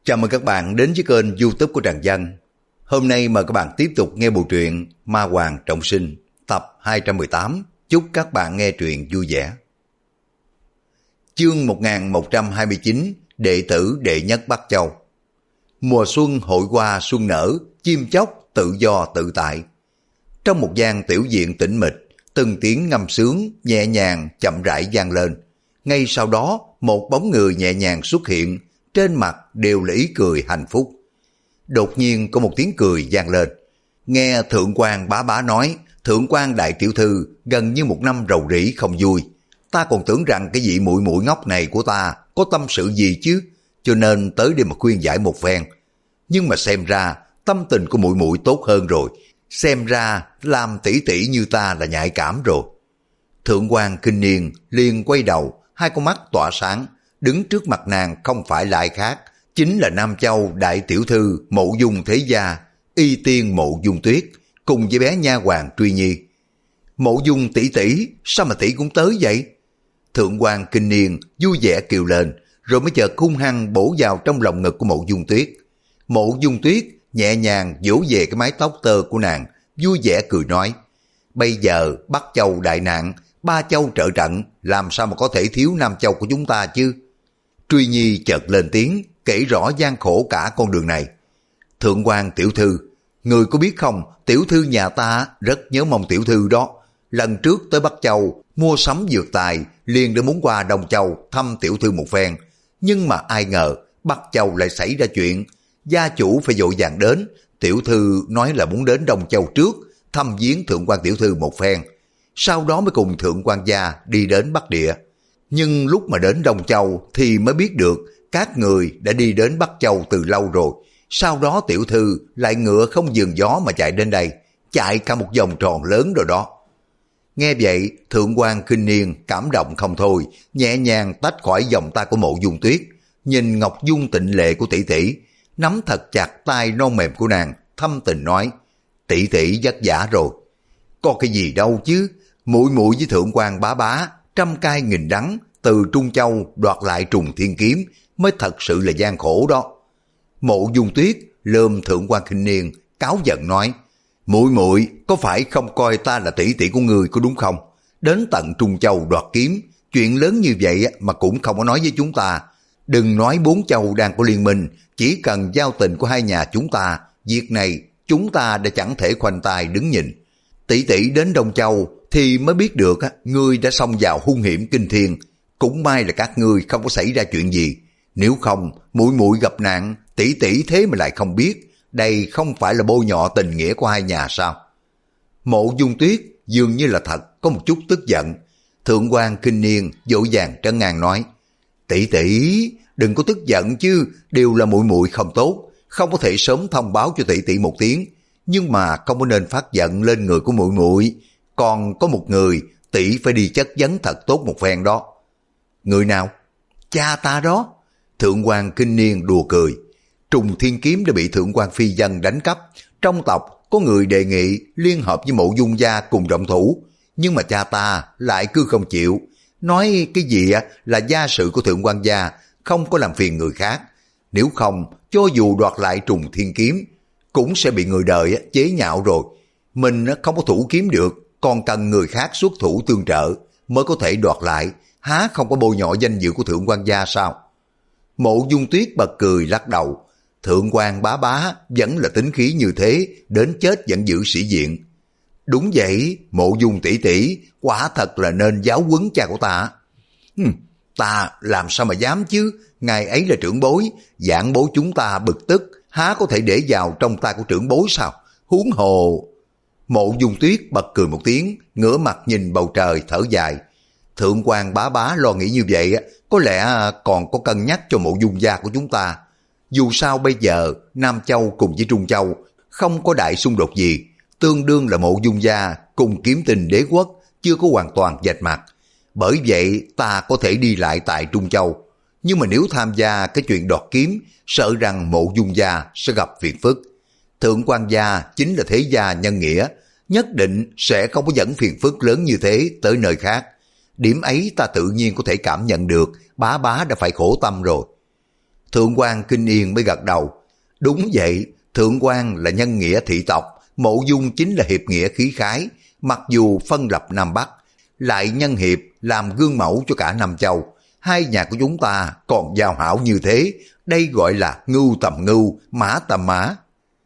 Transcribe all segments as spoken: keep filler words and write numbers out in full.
Chào mừng các bạn đến với kênh YouTube của Trần Dân. Hôm nay mời các bạn tiếp tục nghe bộ truyện Ma Hoàng Trọng Sinh tập hai trăm mười tám. Chúc các bạn nghe truyện vui vẻ. Chương một nghìn một trăm hai mươi chín, đệ tử đệ nhất Bắc Châu. Mùa xuân hội hoa xuân nở, chim chóc tự do tự tại. Trong một gian tiểu viện tĩnh mịch, từng tiếng ngâm sướng nhẹ nhàng chậm rãi vang lên. Ngay sau đó, một bóng người nhẹ nhàng xuất hiện, trên mặt đều là ý cười hạnh phúc. Đột nhiên có một tiếng cười vang lên. Nghe Thượng quan Bá Bá nói, Thượng quan đại tiểu thư gần như một năm rầu rĩ không vui. Ta còn tưởng rằng cái vị muội muội ngốc này của ta có tâm sự gì chứ, cho nên tới đây mà khuyên giải một phen. Nhưng mà xem ra tâm tình của muội muội tốt hơn rồi. Xem ra làm tỷ tỷ như ta là nhạy cảm rồi. Thượng quan Kinh Niên liền quay đầu, hai con mắt tỏa sáng. Đứng trước mặt nàng không phải là ai khác, chính là Nam Châu đại tiểu thư Mộ Dung Thế Gia, y tiên Mộ Dung Tuyết, cùng với bé nha hoàng Truy Nhi. Mộ Dung tỷ tỷ, sao mà tỷ cũng tới vậy? Thượng quan Kinh Niên vui vẻ kêu lên, rồi mới chợt hung hăng bổ vào trong lòng ngực của Mộ Dung Tuyết. Mộ Dung Tuyết nhẹ nhàng vỗ về cái mái tóc tơ của nàng, vui vẻ cười nói: bây giờ Bắc Châu đại nạn, ba châu trợ trận, làm sao mà có thể thiếu Nam Châu của chúng ta chứ? Truy Nhi chợt lên tiếng, kể rõ gian khổ cả con đường này. Thượng quan tiểu thư, người có biết không, tiểu thư nhà ta rất nhớ mong tiểu thư đó. Lần trước tới Bắc Châu, mua sắm dược tài, liền đã muốn qua Đông Châu thăm tiểu thư một phen. Nhưng mà ai ngờ, Bắc Châu lại xảy ra chuyện, gia chủ phải vội vàng đến. Tiểu thư nói là muốn đến Đông Châu trước, thăm viếng thượng quan tiểu thư một phen. Sau đó mới cùng thượng quan gia đi đến Bắc Địa. Nhưng lúc mà đến Đông Châu thì mới biết được các người đã đi đến Bắc Châu từ lâu rồi. Sau đó tiểu thư lại ngựa không dừng gió mà chạy đến đây, chạy cả một vòng tròn lớn rồi đó. Nghe vậy, Thượng quan Kinh Niên cảm động không thôi, nhẹ nhàng tách khỏi vòng tay của Mộ Dung Tuyết, nhìn Ngọc Dung tịnh lệ của tỷ tỷ, nắm thật chặt tay non mềm của nàng, thâm tình nói: tỷ tỷ vất vả rồi. Có cái gì đâu chứ, muội muội với Thượng quan Bá Bá trăm cay nghìn đắng từ Trung Châu đoạt lại Trùng Thiên Kiếm mới thật sự là gian khổ đó. Mộ Dung Tuyết lườm Thượng quan Kinh Niên, cáu giận nói: muội muội có phải không coi ta là tỷ tỷ của người có đúng không? Đến tận Trung Châu đoạt kiếm, chuyện lớn như vậy mà cũng không có nói với chúng ta. Đừng nói bốn châu đang có liên minh, chỉ cần giao tình của hai nhà chúng ta, việc này chúng ta đã chẳng thể khoanh tay đứng nhìn. Tỷ tỷ đến Đông Châu thì mới biết được ngươi đã xông vào hung hiểm kinh thiên. Cũng may là các ngươi không có xảy ra chuyện gì. Nếu không, muội muội gặp nạn, tỷ tỷ thế mà lại không biết. Đây không phải là bôi nhọ tình nghĩa của hai nhà sao? Mộ Dung Tuyết dường như là thật có một chút tức giận. Thượng quan Kinh Niên vội vàng trấn an nói: tỷ tỷ đừng có tức giận chứ, đều là muội muội không tốt, không có thể sớm thông báo cho tỷ tỷ một tiếng. Nhưng mà không có nên phát giận lên người của muội muội. Còn có một người tỷ phải đi chất vấn thật tốt một phen đó. Người nào? Cha ta đó. Thượng quan Kinh Niên đùa cười. Trùng Thiên Kiếm đã bị Thượng quan Phi Dân đánh cắp. Trong tộc có người đề nghị liên hợp với Mộ Dung gia cùng động thủ, nhưng mà cha ta lại cứ không chịu. Nói cái gì là gia sự của Thượng quan gia, không có làm phiền người khác. Nếu không, cho dù đoạt lại Trùng Thiên Kiếm cũng sẽ bị người đời chế nhạo rồi. Mình không có thủ kiếm được, còn cần người khác xuất thủ tương trợ mới có thể đoạt lại, há không có bôi nhọ danh dự của Thượng quan gia sao? Mộ Dung Tuyết bật cười lắc đầu. Thượng quan Bá Bá vẫn là tính khí như thế, đến chết vẫn giữ sĩ diện. Đúng vậy, Mộ Dung tỷ tỷ quả thật là nên giáo huấn cha của ta. Hừm, ta làm sao mà dám chứ, ngài ấy là trưởng bối, giảng bối chúng ta bực tức, há có thể để vào trong tay của trưởng bối sao? Huống hồ. Mộ Dung Tuyết bật cười một tiếng, ngửa mặt nhìn bầu trời thở dài. Thượng quan Bá Bá lo nghĩ như vậy, có lẽ còn có cân nhắc cho Mộ Dung gia của chúng ta. Dù sao bây giờ Nam Châu cùng với Trung Châu không có đại xung đột gì, tương đương là Mộ Dung gia cùng Kiếm Tình đế quốc chưa có hoàn toàn vạch mặt. Bởi vậy ta có thể đi lại tại Trung Châu. Nhưng mà nếu tham gia cái chuyện đoạt kiếm, sợ rằng Mộ Dung gia sẽ gặp phiền phức. Thượng quan gia chính là thế gia nhân nghĩa, nhất định sẽ không có dẫn phiền phức lớn như thế tới nơi khác. Điểm ấy ta tự nhiên có thể cảm nhận được, Bá Bá đã phải khổ tâm rồi. Thượng quan Kinh Yên mới gật đầu. Đúng vậy, Thượng quan là nhân nghĩa thị tộc, Mộ Dung chính là hiệp nghĩa khí khái, mặc dù phân lập Nam Bắc, lại nhân hiệp làm gương mẫu cho cả Nam Châu. Hai nhà của chúng ta còn giao hảo như thế, đây gọi là ngưu tầm ngưu, mã tầm mã.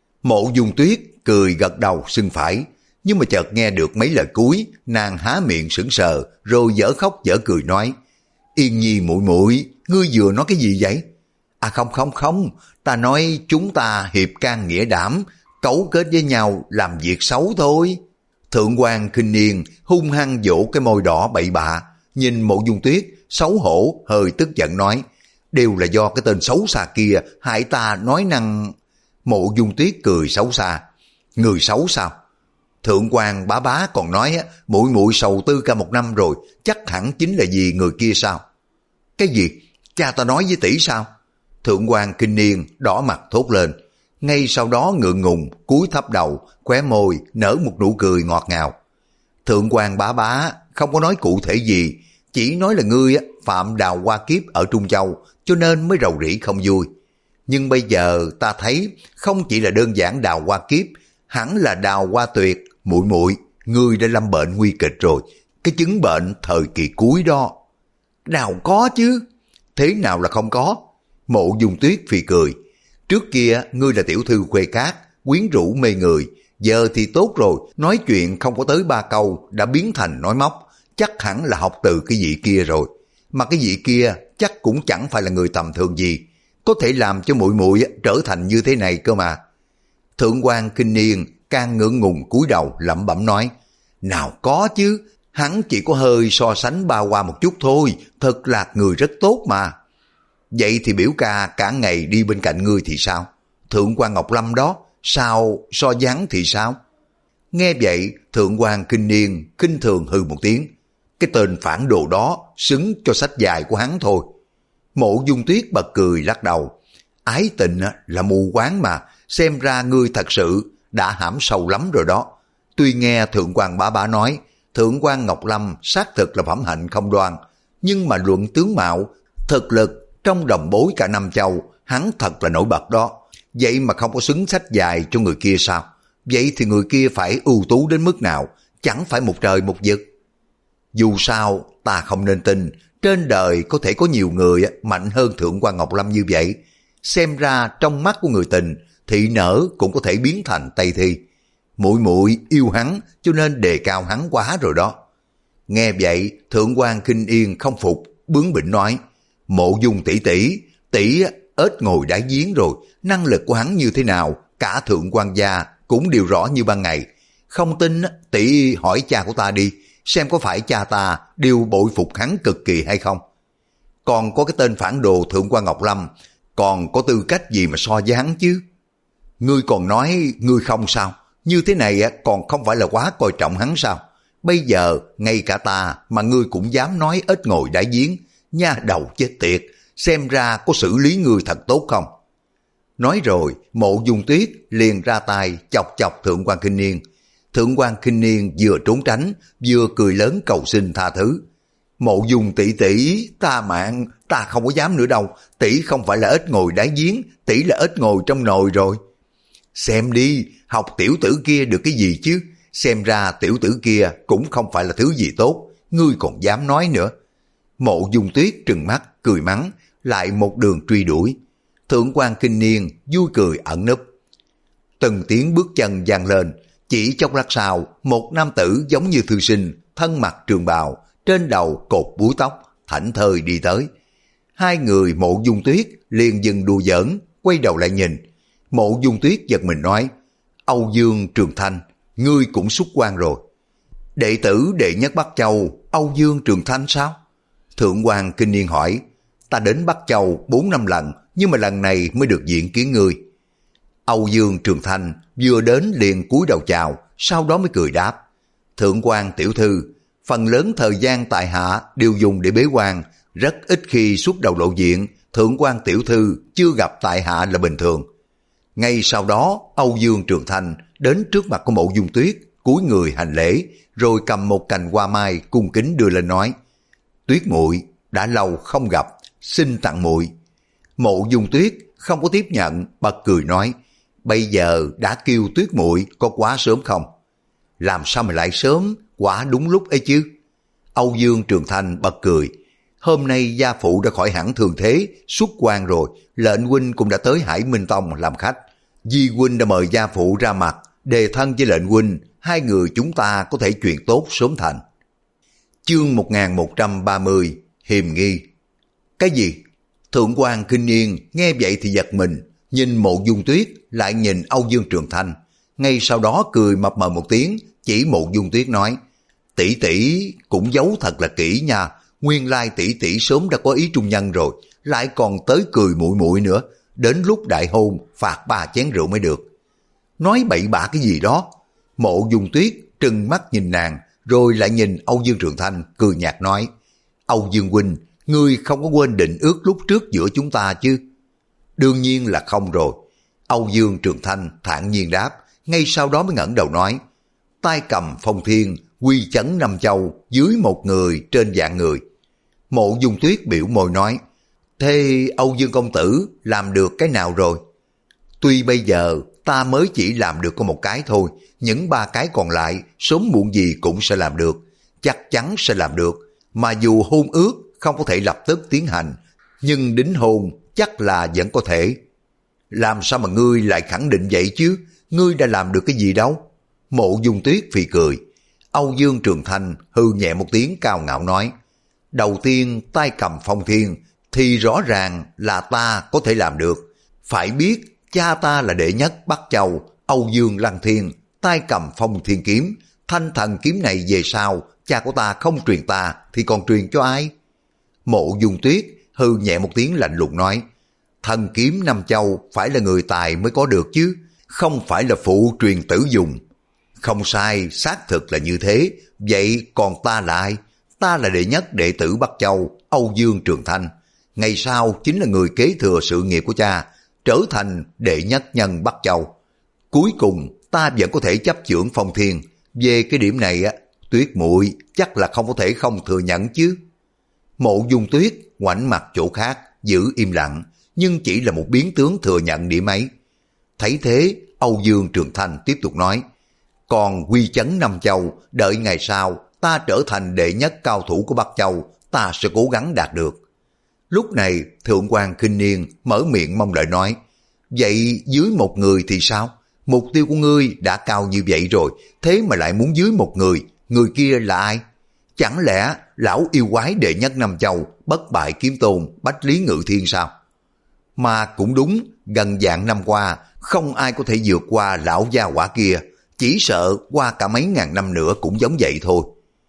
Mộ Dung Tuyết cười gật đầu xưng phải, nhưng mà chợt nghe được mấy lời cuối, nàng há miệng sững sờ, rồi dở khóc dở cười nói: Yên Nhi muội muội, ngươi vừa nói cái gì vậy? À không không không, ta nói chúng ta hiệp can nghĩa đảm, cấu kết với nhau làm việc xấu thôi. Thượng quan Kinh Niên hung hăng vỗ cái môi đỏ bậy bạ, nhìn Mộ Dung Tuyết xấu hổ hơi tức giận nói: đều là do cái tên xấu xa kia hại ta nói năng. Mộ Dung Tuyết cười xấu xa: người xấu sao? Thượng quan bá bá còn nói muội muội sầu tư cả một năm rồi, chắc hẳn chính là vì người kia sao? Cái gì? Cha ta nói với tỷ sao? Thượng quan Kinh Niên đỏ mặt thốt lên, ngay sau đó ngượng ngùng cúi thấp đầu, khóe môi nở một nụ cười ngọt ngào. Thượng quan bá bá không có nói cụ thể gì, chỉ nói là ngươi phạm đào hoa kiếp ở Trung Châu cho nên mới rầu rĩ không vui. Nhưng bây giờ ta thấy không chỉ là đơn giản đào hoa kiếp, hẳn là đào hoa tuyệt. Muội muội, ngươi đã lâm bệnh nguy kịch rồi, cái chứng bệnh thời kỳ cuối đó. Nào có chứ, thế nào là không có? Mộ Dung Tuyết phì cười, trước kia ngươi là tiểu thư khuê cát, quyến rũ mê người, giờ thì tốt rồi, nói chuyện không có tới ba câu đã biến thành nói móc, chắc hẳn là học từ cái vị kia rồi. Mà cái vị kia chắc cũng chẳng phải là người tầm thường gì, có thể làm cho muội muội trở thành như thế này cơ mà. Thượng quan Kinh Niên càng ngượng ngùng cúi đầu lẩm bẩm nói: nào có chứ, hắn chỉ có hơi so sánh ba qua một chút thôi, thật là người rất tốt mà. Vậy thì biểu ca cả ngày đi bên cạnh ngươi thì sao? Thượng quan Ngọc Lâm đó, sao so với hắn thì sao? Nghe vậy, Thượng quan Kinh Niên khinh thường hừ một tiếng, cái tên phản đồ đó xứng cho sách dài của hắn thôi. Mộ Dung Tuyết bật cười lắc đầu, ái tình là mù quáng mà, xem ra ngươi thật sự đã hãm sâu lắm rồi đó. Tuy nghe Thượng quan bá bá nói Thượng quan Ngọc Lâm xác thực là phẩm hạnh không đoan, nhưng mà luận tướng mạo, thực lực trong đồng bối cả Nam Châu, hắn thật là nổi bật đó. Vậy mà không có xứng sách dài cho người kia sao? Vậy thì người kia phải ưu tú đến mức nào? Chẳng phải một trời một vực. Dù sao, ta không nên tin trên đời có thể có nhiều người mạnh hơn Thượng quan Ngọc Lâm như vậy. Xem ra trong mắt của người tình, thị nở cũng có thể biến thành Tây Thi. Muội muội yêu hắn cho nên đề cao hắn quá rồi đó. Nghe vậy, Thượng quan Kinh Yên không phục, bướng bỉnh nói: Mộ Dung tỷ tỷ, tỷ ếch ngồi đáy giếng rồi, năng lực của hắn như thế nào, cả Thượng quan gia cũng đều rõ như ban ngày. Không tin tỷ hỏi cha của ta đi, xem có phải cha ta đều bội phục hắn cực kỳ hay không. Còn có cái tên phản đồ Thượng quan Ngọc Lâm, còn có tư cách gì mà so với hắn chứ? Ngươi còn nói ngươi không sao? Như thế này còn không phải là quá coi trọng hắn sao? Bây giờ ngay cả ta mà ngươi cũng dám nói ếch ngồi đáy giếng, nha đầu chết tiệt, xem ra có xử lý ngươi thật tốt không? Nói rồi, Mộ Dung Tuyết liền ra tay chọc chọc Thượng quan Kinh Niên. Thượng quan Kinh Niên vừa trốn tránh, vừa cười lớn cầu xin tha thứ. Mộ Dung tỷ tỷ, ta mạng, ta không có dám nữa đâu, tỷ không phải là ếch ngồi đáy giếng, tỷ là ếch ngồi trong nồi rồi. Xem đi, học tiểu tử kia được cái gì chứ? Xem ra tiểu tử kia cũng không phải là thứ gì tốt, ngươi còn dám nói nữa. Mộ Dung Tuyết trừng mắt, cười mắng, lại một đường truy đuổi. Thượng quan Kinh Niên vui cười ẩn núp. Từng tiếng bước chân vang lên, chỉ chốc lát sau, một nam tử giống như thư sinh, thân mặc trường bào, trên đầu cột búi tóc, thảnh thơi đi tới. Hai người Mộ Dung Tuyết liền dừng đùa giỡn, quay đầu lại nhìn. Mộ Dung Tuyết giật mình nói: Âu Dương Trường Thanh, ngươi cũng xuất quan rồi. Đệ tử đệ nhất Bắc Châu, Âu Dương Trường Thanh sao? Thượng quan Kinh Niên hỏi: ta đến Bắc Châu bốn năm lần, nhưng mà lần này mới được diện kiến ngươi. Âu Dương Trường Thanh vừa đến liền cúi đầu chào, sau đó mới cười đáp: Thượng quan tiểu thư, phần lớn thời gian tại hạ đều dùng để bế quan, rất ít khi xuất đầu lộ diện, Thượng quan tiểu thư chưa gặp tại hạ là bình thường. Ngay sau đó, Âu Dương Trường Thanh đến trước mặt của Mộ Dung Tuyết, cúi người hành lễ, rồi cầm một cành hoa mai cung kính đưa lên nói: Tuyết muội đã lâu không gặp, xin tặng muội. Mộ Dung Tuyết không có tiếp nhận, bật cười nói, bây giờ đã kêu Tuyết muội có quá sớm không? Làm sao mà lại sớm, quả đúng lúc ấy chứ. Âu Dương Trường Thanh bật cười, hôm nay gia phụ đã khỏi hẳn thường thế, xuất quan rồi, lệnh huynh cũng đã tới Hải Minh Tông làm khách. Di huynh đã mời gia phụ ra mặt, đề thân với lệnh huynh, hai người chúng ta có thể chuyện tốt sớm thành. Chương một nghìn một trăm ba mươi, hiềm nghi. Cái gì? Thượng quan Kinh Niên nghe vậy thì giật mình, nhìn Mộ Dung Tuyết lại nhìn Âu Dương Trường Thanh, ngay sau đó cười mập mờ một tiếng, chỉ Mộ Dung Tuyết nói, tỷ tỷ cũng giấu thật là kỹ nha, nguyên lai tỷ tỷ sớm đã có ý trung nhân rồi, lại còn tới cười muội muội nữa, đến lúc đại hôn phạt ba chén rượu mới được. Nói bậy bạ cái gì đó. Mộ Dung Tuyết trừng mắt nhìn nàng, rồi lại nhìn Âu Dương Trường Thanh, cười nhạt nói, Âu Dương huynh, ngươi không có quên định ước lúc trước giữa chúng ta chứ? Đương nhiên là không rồi. Âu Dương Trường Thanh thản nhiên đáp, ngay sau đó mới ngẩng đầu nói, tay cầm phong thiên, quy chấn năm châu, dưới một người trên vạn người. Mộ Dung Tuyết biểu môi nói, thế Âu Dương công tử làm được cái nào rồi? Tuy bây giờ ta mới chỉ làm được có một cái thôi, những ba cái còn lại sớm muộn gì cũng sẽ làm được, chắc chắn sẽ làm được, mà dù hôn ước không có thể lập tức tiến hành, nhưng đính hôn chắc là vẫn có thể. Làm sao mà ngươi lại khẳng định vậy chứ? Ngươi đã làm được cái gì đâu? Mộ Dung Tuyết phì cười. Âu Dương Trường Thanh hư nhẹ một tiếng cao ngạo nói, đầu tiên tay cầm phong thiên thì rõ ràng là ta có thể làm được. Phải biết cha ta là đệ nhất Bắc Châu, Âu Dương Lăng Thiên, tay cầm phong thiên kiếm, thanh thần kiếm này về sau cha của ta không truyền ta thì còn truyền cho ai? Mộ Dung Tuyết hư nhẹ một tiếng lạnh lùng nói, thần kiếm năm châu phải là người tài mới có được chứ, không phải là phụ truyền tử dùng. Không sai, xác thực là như thế, vậy còn ta là ai? Ta là đệ nhất đệ tử Bắc Châu, Âu Dương Trường Thanh, ngày sau chính là người kế thừa sự nghiệp của cha, trở thành đệ nhất nhân Bắc Châu. Cuối cùng ta vẫn có thể chấp chưởng phong thiên, về cái điểm này á, Tuyết muội chắc là không có thể không thừa nhận chứ. Mộ Dung Tuyết ngoảnh mặt chỗ khác, giữ im lặng, nhưng chỉ là một biến tướng thừa nhận điểm ấy. Thấy thế, Âu Dương Trường Thanh tiếp tục nói, còn quy chấn năm châu, đợi ngày sau ta trở thành đệ nhất cao thủ của Bắc Châu, ta sẽ cố gắng đạt được. Lúc này Thượng quan Kinh Niên mở miệng mong đợi nói, vậy dưới một người thì sao? Mục tiêu của ngươi đã cao như vậy rồi, thế mà lại muốn dưới một người, người kia là ai? Chẳng lẽ lão yêu quái đệ nhất năm châu, bất bại kiếm tôn, Bách Lý Ngự Thiên sao? Mà cũng đúng, gần vạn năm qua, không ai có thể vượt qua lão gia hỏa kia, chỉ sợ qua cả mấy ngàn năm nữa cũng giống vậy thôi.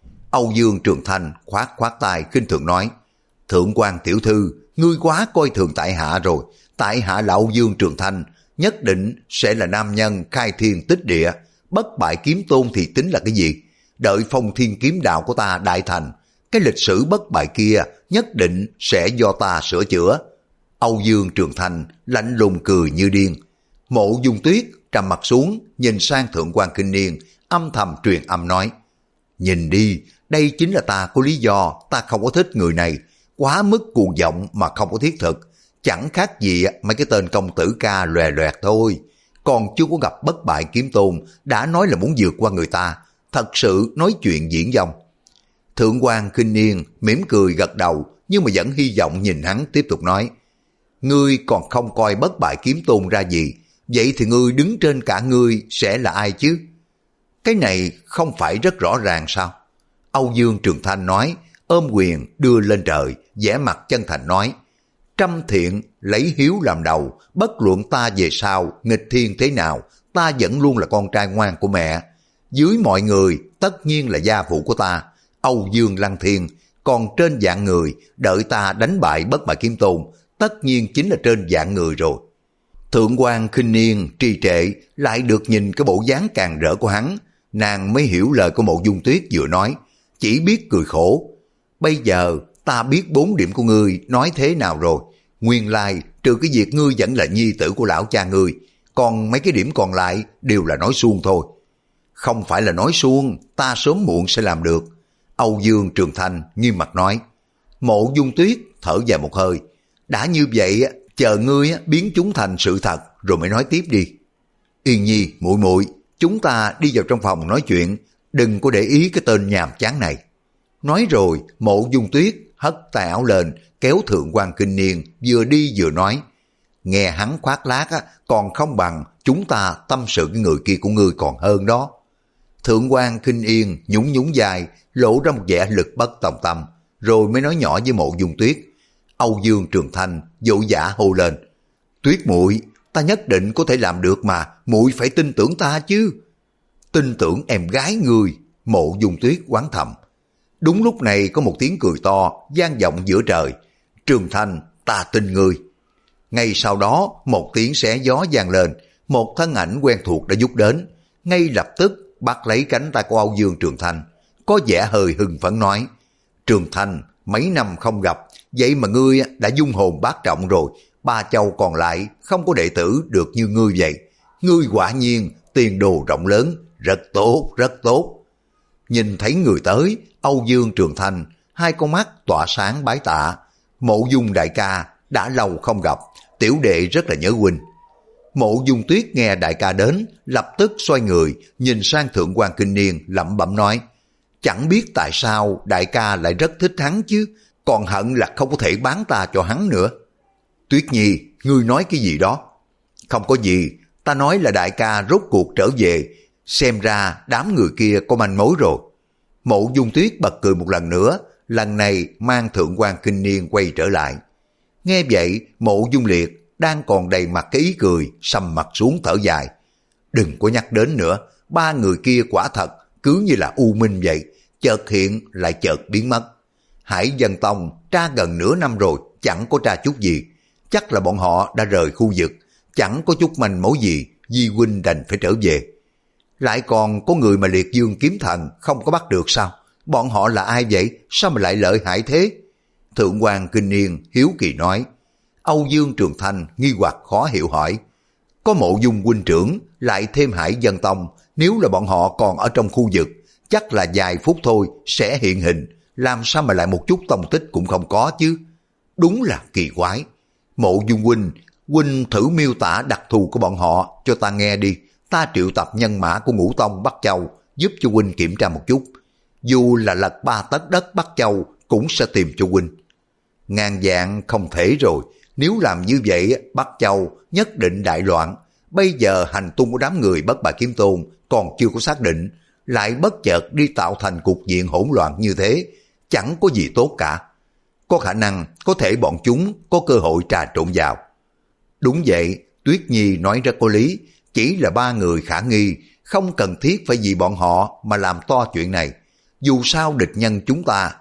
Âu Dương Trường Thanh khoát khoát tay khinh thường nói, Thượng quan tiểu thư, ngươi quá coi thường tại hạ rồi, tại hạ là Âu Dương Trường Thanh, nhất định sẽ là nam nhân khai thiên tích địa, bất bại kiếm tôn thì tính là cái gì? Đợi phong thiên kiếm đạo của ta đại thành, cái lịch sử bất bại kia nhất định sẽ do ta sửa chữa. Âu Dương Trường Thanh lạnh lùng cười như điên. Mộ Dung Tuyết trầm mặt xuống, nhìn sang Thượng quan Kinh Niên, âm thầm truyền âm nói, nhìn đi, đây chính là ta có lý do ta không có thích người này, quá mức cuồng vọng mà không có thiết thực, chẳng khác gì mấy cái tên công tử ca lòe loẹt thôi, còn chưa có gặp bất bại kiếm tôn đã nói là muốn vượt qua người ta, thật sự nói chuyện diễn dông. Thượng quan Kinh Niên mỉm cười gật đầu, nhưng mà vẫn hy vọng nhìn hắn tiếp tục nói, ngươi còn không coi bất bại kiếm tôn ra gì, vậy thì ngươi đứng trên cả ngươi sẽ là ai chứ? Cái này không phải rất rõ ràng sao? Âu Dương Trường Thanh nói, ôm quyền đưa lên trời, vẻ mặt chân thành nói, trăm thiện lấy hiếu làm đầu, bất luận ta về sau nghịch thiên thế nào, ta vẫn luôn là con trai ngoan của mẹ. Dưới mọi người tất nhiên là gia phụ của ta, Âu Dương Lăng Thiên, còn trên vạn người, đợi ta đánh bại bất bại kiếm tôn, tất nhiên chính là trên vạn người rồi. Thượng quan Khinh Niên trì trệ, lại được nhìn cái bộ dáng càng rỡ của hắn, nàng mới hiểu lời của Mộ Dung Tuyết vừa nói, chỉ biết cười khổ. Bây giờ ta biết bốn điểm của ngươi nói thế nào rồi, nguyên lai trừ cái việc ngươi vẫn là nhi tử của lão cha ngươi, còn mấy cái điểm còn lại đều là nói suông thôi. Không phải là nói suông, ta sớm muộn sẽ làm được. Âu Dương Trường Thanh nghiêm mặt nói. Mộ Dung Tuyết thở dài một hơi, đã như vậy chờ ngươi biến chúng thành sự thật rồi mới nói tiếp đi. Yên Nhi, muội muội, chúng ta đi vào trong phòng nói chuyện, đừng có để ý cái tên nhàm chán này. Nói rồi, Mộ Dung Tuyết hất tay áo lên, kéo Thượng quan Kinh Niên vừa đi vừa nói. Nghe hắn khoác lác á, còn không bằng chúng ta tâm sự cái người kia của ngươi còn hơn đó. Thượng quan Kinh Yên nhún nhún dài, lộ ra một vẻ lực bất tòng tâm, rồi mới nói nhỏ với Mộ Dung Tuyết. Âu Dương Trường Thanh dỗ dã hô lên. Tuyết muội, ta nhất định có thể làm được mà, muội phải tin tưởng ta chứ. Tin tưởng em gái ngươi, Mộ Dung Tuyết oán thầm. Đúng lúc này có một tiếng cười to vang vọng giữa trời. Trường Thanh, ta tin ngươi. Ngay sau đó một tiếng xé gió vang lên, một thân ảnh quen thuộc đã vút đến, ngay lập tức bắt lấy cánh tay của Âu Dương Trường Thanh, có vẻ hơi hưng phấn nói. Trường Thanh, mấy năm không gặp, vậy mà ngươi đã dung hồn bát trọng rồi, ba châu còn lại không có đệ tử được như ngươi vậy. Ngươi quả nhiên tiền đồ rộng lớn, rất tốt, rất tốt. Nhìn thấy người tới, Âu Dương Trường Thanh, hai con mắt tỏa sáng bái tạ. Mộ Dung đại ca, đã lâu không gặp, tiểu đệ rất là nhớ huynh. Mộ Dung Tuyết nghe đại ca đến, lập tức xoay người, nhìn sang Thượng quan Kinh Niên lẩm bẩm nói. Chẳng biết tại sao đại ca lại rất thích hắn chứ, còn hận là không có thể bán ta cho hắn nữa. Tuyết Nhi, ngươi nói cái gì đó? Không có gì, ta nói là đại ca rốt cuộc trở về, xem ra đám người kia có manh mối rồi. Mộ Dung Tuyết bật cười một lần nữa, lần này mang Thượng quan Kinh Niên quay trở lại. Nghe vậy, Mộ Dung Liệt đang còn đầy mặt cái ý cười, sầm mặt xuống thở dài. Đừng có nhắc đến nữa, ba người kia quả thật cứ như là u minh vậy, chợt hiện lại chợt biến mất. Hải Dân Tông tra gần nửa năm rồi, chẳng có tra chút gì. Chắc là bọn họ đã rời khu vực, chẳng có chút manh mối gì, Di huynh đành phải trở về. Lại còn có người mà Liệt Dương kiếm thần không có bắt được sao? Bọn họ là ai vậy? Sao mà lại lợi hại thế? Thượng quan Kinh Niên hiếu kỳ nói. Âu Dương Trường Thanh nghi hoặc khó hiểu hỏi. Có Mộ Dung huynh trưởng, lại thêm Hải Dân Tông, nếu là bọn họ còn ở trong khu vực, chắc là vài phút thôi sẽ hiện hình, làm sao mà lại một chút tông tích cũng không có chứ? Đúng là kỳ quái. Mộ Dung huynh, huynh thử miêu tả đặc thù của bọn họ cho ta nghe đi, ta triệu tập nhân mã của Ngũ Tông Bắc Châu giúp cho huynh kiểm tra một chút. Dù là lật ba tấc đất Bắc Châu cũng sẽ tìm cho huynh. Ngàn vạn không thể rồi, nếu làm như vậy Bắc Châu nhất định đại loạn. Bây giờ hành tung của đám người Bất Bại Kiếm Tôn còn chưa có xác định, lại bất chợt đi tạo thành cục diện hỗn loạn như thế, chẳng có gì tốt cả. Có khả năng có thể bọn chúng có cơ hội trà trộn vào. Đúng vậy, Tuyết Nhi nói rất có lý, chỉ là ba người khả nghi, không cần thiết phải vì bọn họ mà làm to chuyện này. Dù sao địch nhân chúng ta,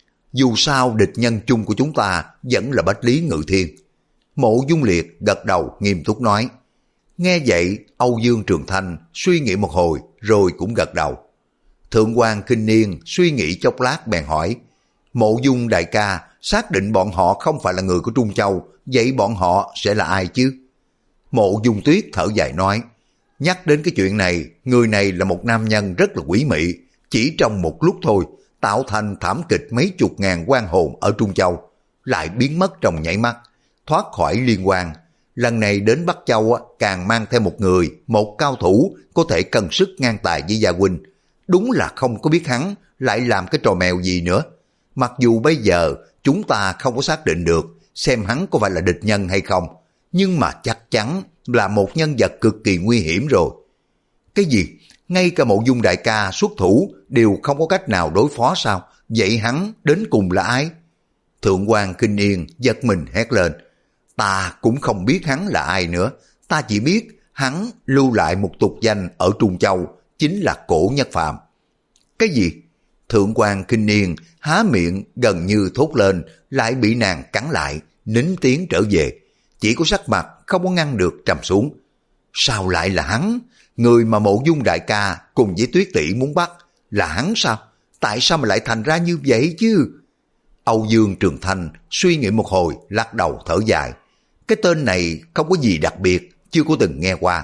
dù sao địch nhân chung của chúng ta vẫn là Bách Lý Ngự Thiên. Mộ Dung Liệt gật đầu nghiêm túc nói. Nghe vậy, Âu Dương Trường Thanh suy nghĩ một hồi rồi cũng gật đầu. Thượng quan Kinh Niên suy nghĩ chốc lát bèn hỏi. Mộ Dung đại ca xác định bọn họ không phải là người của Trung Châu, vậy bọn họ sẽ là ai chứ? Mộ Dung Tuyết thở dài nói. Nhắc đến cái chuyện này, người này là một nam nhân rất là quỷ mị, chỉ trong một lúc thôi tạo thành thảm kịch mấy chục ngàn oan hồn ở Trung Châu, lại biến mất trong nhảy mắt, thoát khỏi liên quan. Lần này đến Bắc Châu càng mang theo một người, một cao thủ có thể cân sức ngang tài với gia huynh. Đúng là không có biết hắn lại làm cái trò mèo gì nữa. Mặc dù bây giờ chúng ta không có xác định được xem hắn có phải là địch nhân hay không, nhưng mà chắc chắn là một nhân vật cực kỳ nguy hiểm rồi. Cái gì? Ngay cả Mộ Dung đại ca xuất thủ đều không có cách nào đối phó sao? Vậy hắn đến cùng là ai? Thượng quan Kinh Yên giật mình hét lên. Ta cũng không biết hắn là ai nữa, ta chỉ biết hắn lưu lại một tục danh ở Trung Châu, chính là Cổ Nhất Phàm. Cái gì? Thượng quan Kinh Niên há miệng gần như thốt lên, lại bị nàng cắn lại, nín tiếng trở về. Chỉ có sắc mặt không có ngăn được trầm xuống. Sao lại là hắn? Người mà Mộ Dung đại ca cùng với Tuyết tỷ muốn bắt là hắn sao? Tại sao mà lại thành ra như vậy chứ? Âu Dương Trường Thanh suy nghĩ một hồi, lắc đầu thở dài. Cái tên này không có gì đặc biệt, chưa có từng nghe qua.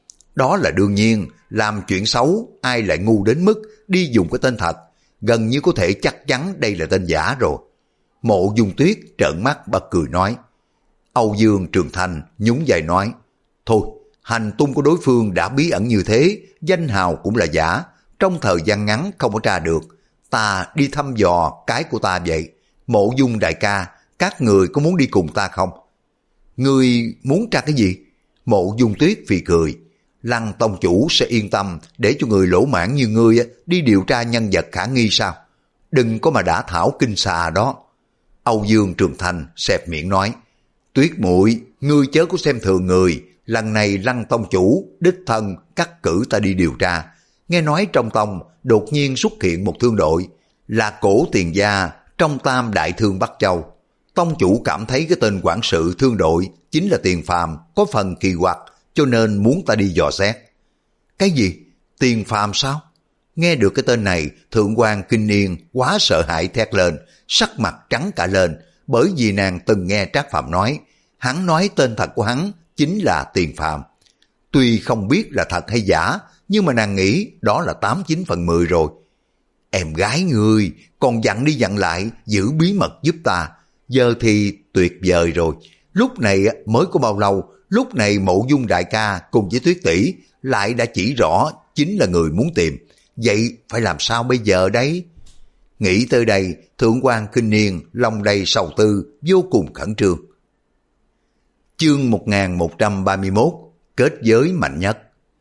Đó là đương nhiên, làm chuyện xấu ai lại ngu đến mức đi dùng cái tên thật, gần như có thể chắc chắn đây là tên giả rồi. Mộ Dung Tuyết trợn mắt bật cười nói. Âu Dương Trường Thanh nhún vai nói, thôi, hành tung của đối phương đã bí ẩn như thế, danh hào cũng là giả, trong thời gian ngắn không có tra được, ta đi thăm dò cái của ta vậy. Mộ Dung đại ca, các người có muốn đi cùng ta không? Ngươi muốn tra cái gì? Mộ Dung Tuyết phì cười, Lăng tông chủ sẽ yên tâm để cho người lỗ mãn như ngươi đi điều tra nhân vật khả nghi sao? Đừng có mà đả thảo kinh xà đó. Âu Dương Trường Thanh xẹp miệng nói, Tuyết muội, ngươi chớ có xem thường người, lần này Lăng tông chủ đích thân cắt cử ta đi điều tra. Nghe nói trong tông đột nhiên xuất hiện một thương đội, là cổ tiền gia trong tam đại thương Bắc Châu. Tông chủ cảm thấy cái tên quản sự thương đội chính là Tiền Phàm có phần kỳ quặc, cho nên muốn ta đi dò xét. Cái gì? Tiền Phàm sao? Nghe được cái tên này, Thượng quan Kinh Niên quá sợ hãi thét lên, sắc mặt trắng cả lên, bởi vì nàng từng nghe Trác Phàm nói, hắn nói tên thật của hắn chính là Tiền Phàm. Tuy không biết là thật hay giả, nhưng mà nàng nghĩ đó là tám chín phần mười rồi. Em gái ngươi còn dặn đi dặn lại giữ bí mật giúp ta, giờ thì tuyệt vời rồi. Lúc này mới có bao lâu, lúc này Mộ Dung đại ca cùng với Tuyết tỷ lại đã chỉ rõ chính là người muốn tìm. Vậy phải làm sao bây giờ đấy? Nghĩ tới đây, Thượng quan Kinh Niên lòng đầy sầu tư, vô cùng khẩn trương. Chương một nghìn một trăm ba mươi mốt, kết giới mạnh nhất.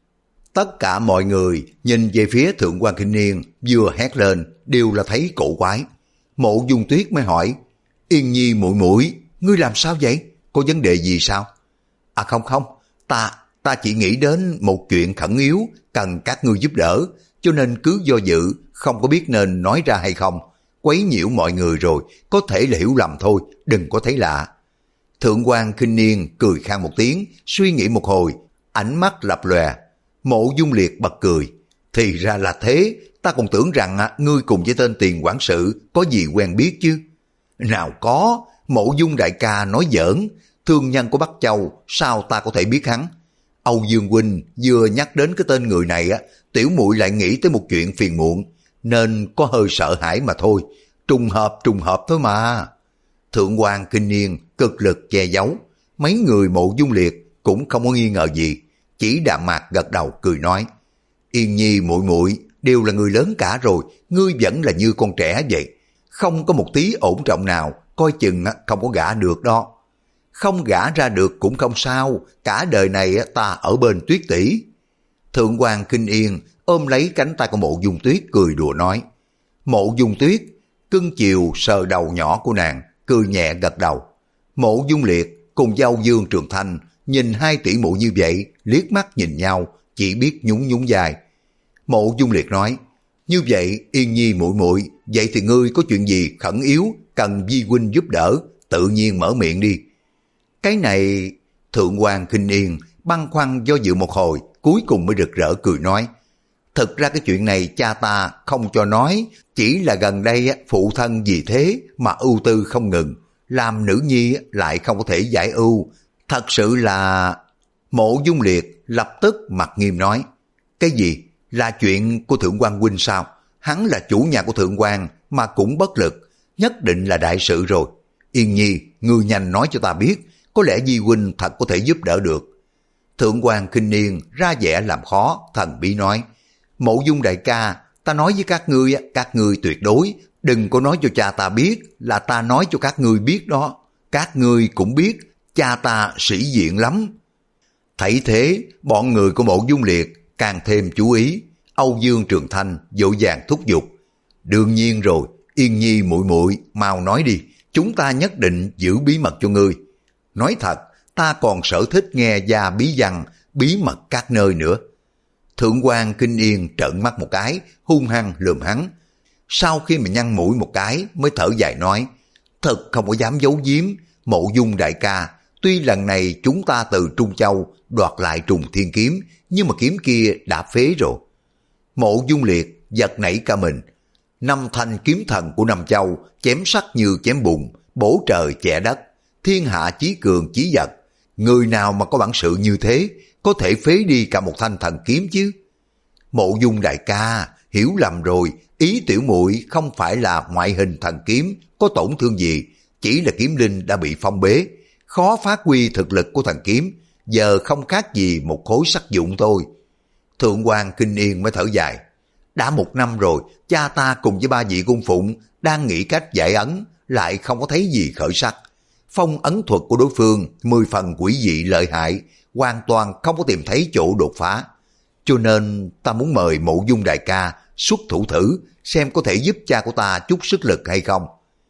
Tất cả mọi người nhìn về phía Thượng quan Kinh Niên vừa hét lên đều là thấy cổ quái. Mộ Dung Tuyết mới hỏi, Yên Nhi muội muội, ngươi làm sao vậy? Có vấn đề gì sao? À không không, ta ta chỉ nghĩ đến một chuyện khẩn yếu cần các ngươi giúp đỡ, cho nên cứ do dự, không có biết nên nói ra hay không. Quấy nhiễu mọi người rồi, có thể là hiểu lầm thôi, đừng có thấy lạ. Thượng quan Kinh Niên cười khan một tiếng, suy nghĩ một hồi, ánh mắt lập lòe. Mộ Dung Liệt bật cười, thì ra là thế, ta còn tưởng rằng ngươi cùng với tên Tiền quản sự có gì quen biết chứ. Nào có, Mộ Dung đại ca nói giỡn, thương nhân của Bắc Châu, sao ta có thể biết hắn? Âu Dương huynh vừa nhắc đến cái tên người này á, tiểu muội lại nghĩ tới một chuyện phiền muộn, nên có hơi sợ hãi mà thôi, trùng hợp trùng hợp thôi mà. Thượng quan Kinh Niên cực lực che giấu, mấy người Mộ Dung Liệt cũng không có nghi ngờ gì, chỉ đạm mạc gật đầu cười nói, Yên Nhi muội muội đều là người lớn cả rồi, ngươi vẫn là như con trẻ vậy, không có một tí ổn trọng nào, coi chừng không có gả được đó. Không gả ra được cũng không sao, cả đời này ta ở bên Tuyết tỷ. Thượng quan Kinh Yên ôm lấy cánh tay của Mộ Dung Tuyết cười đùa nói. Mộ Dung Tuyết cưng chiều sờ đầu nhỏ của nàng, cười nhẹ gật đầu. Mộ Dung Liệt cùng với Âu Dương Trường Thanh nhìn hai tỷ muội như vậy, liếc mắt nhìn nhau, chỉ biết nhún nhún vai. Mộ Dung Liệt nói, như vậy Yên Nhi muội muội, vậy thì ngươi có chuyện gì khẩn yếu cần vi huynh giúp đỡ, tự nhiên mở miệng đi. Cái này, Thượng quan Kinh Yên băn khoăn do dự một hồi, cuối cùng mới rực rỡ cười nói, thực ra cái chuyện này cha ta không cho nói, chỉ là gần đây phụ thân vì thế mà ưu tư không ngừng, làm nữ nhi lại không có thể giải ưu, thật sự là... Mộ Dung Liệt lập tức mặt nghiêm nói, cái gì? Là chuyện của Thượng quan huynh sao? Hắn là chủ nhà của Thượng quan mà cũng bất lực, nhất định là đại sự rồi. Yên Nhi, ngươi nhanh nói cho ta biết, có lẽ Di huynh thật có thể giúp đỡ được. Thượng quan Kinh Niên ra vẻ làm khó, thần bí nói, Mộ Dung đại ca, ta nói với các ngươi, các ngươi tuyệt đối đừng có nói cho cha ta biết, là ta nói cho các ngươi biết đó. Các ngươi cũng biết, cha ta sĩ diện lắm. Thấy thế, bọn người của Mộ Dung Liệt càng thêm chú ý. Âu Dương Trường Thanh vội vàng thúc giục, đương nhiên rồi, Yên Nhi muội muội mau nói đi, chúng ta nhất định giữ bí mật cho ngươi. Nói thật, ta còn sở thích nghe gia bí văn, bí mật các nơi nữa. Thượng quan Kinh Yên trợn mắt một cái, hung hăng lườm hắn. Sau khi mà nhăn mũi một cái mới thở dài nói, thật không có dám giấu giếm, Mộ Dung đại ca, tuy lần này chúng ta từ Trung Châu đoạt lại Trùng Thiên Kiếm, nhưng mà kiếm kia đã phế rồi. Mộ Dung Liệt giật nảy cả mình. Năm thanh kiếm thần của Nam Châu chém sắc như chém bùn, bổ trời chẻ đất, thiên hạ chí cường chí vật. Người nào mà có bản sự như thế, có thể phế đi cả một thanh thần kiếm chứ? Mộ Dung đại ca, hiểu lầm rồi, ý tiểu muội không phải là ngoại hình thần kiếm có tổn thương gì, chỉ là kiếm linh đã bị phong bế, khó phát huy thực lực của thần kiếm, giờ không khác gì một khối sắt vụn thôi. Thượng quan Kinh Yên mới thở dài. Đã một năm rồi, cha ta cùng với ba vị cung phụng đang nghĩ cách giải ấn, lại không có thấy gì khởi sắc. Phong ấn thuật của đối phương mười phần quỷ dị lợi hại, hoàn toàn không có tìm thấy chỗ đột phá. Cho nên ta muốn mời Mộ Dung đại ca xuất thủ thử, xem có thể giúp cha của ta chút sức lực hay không.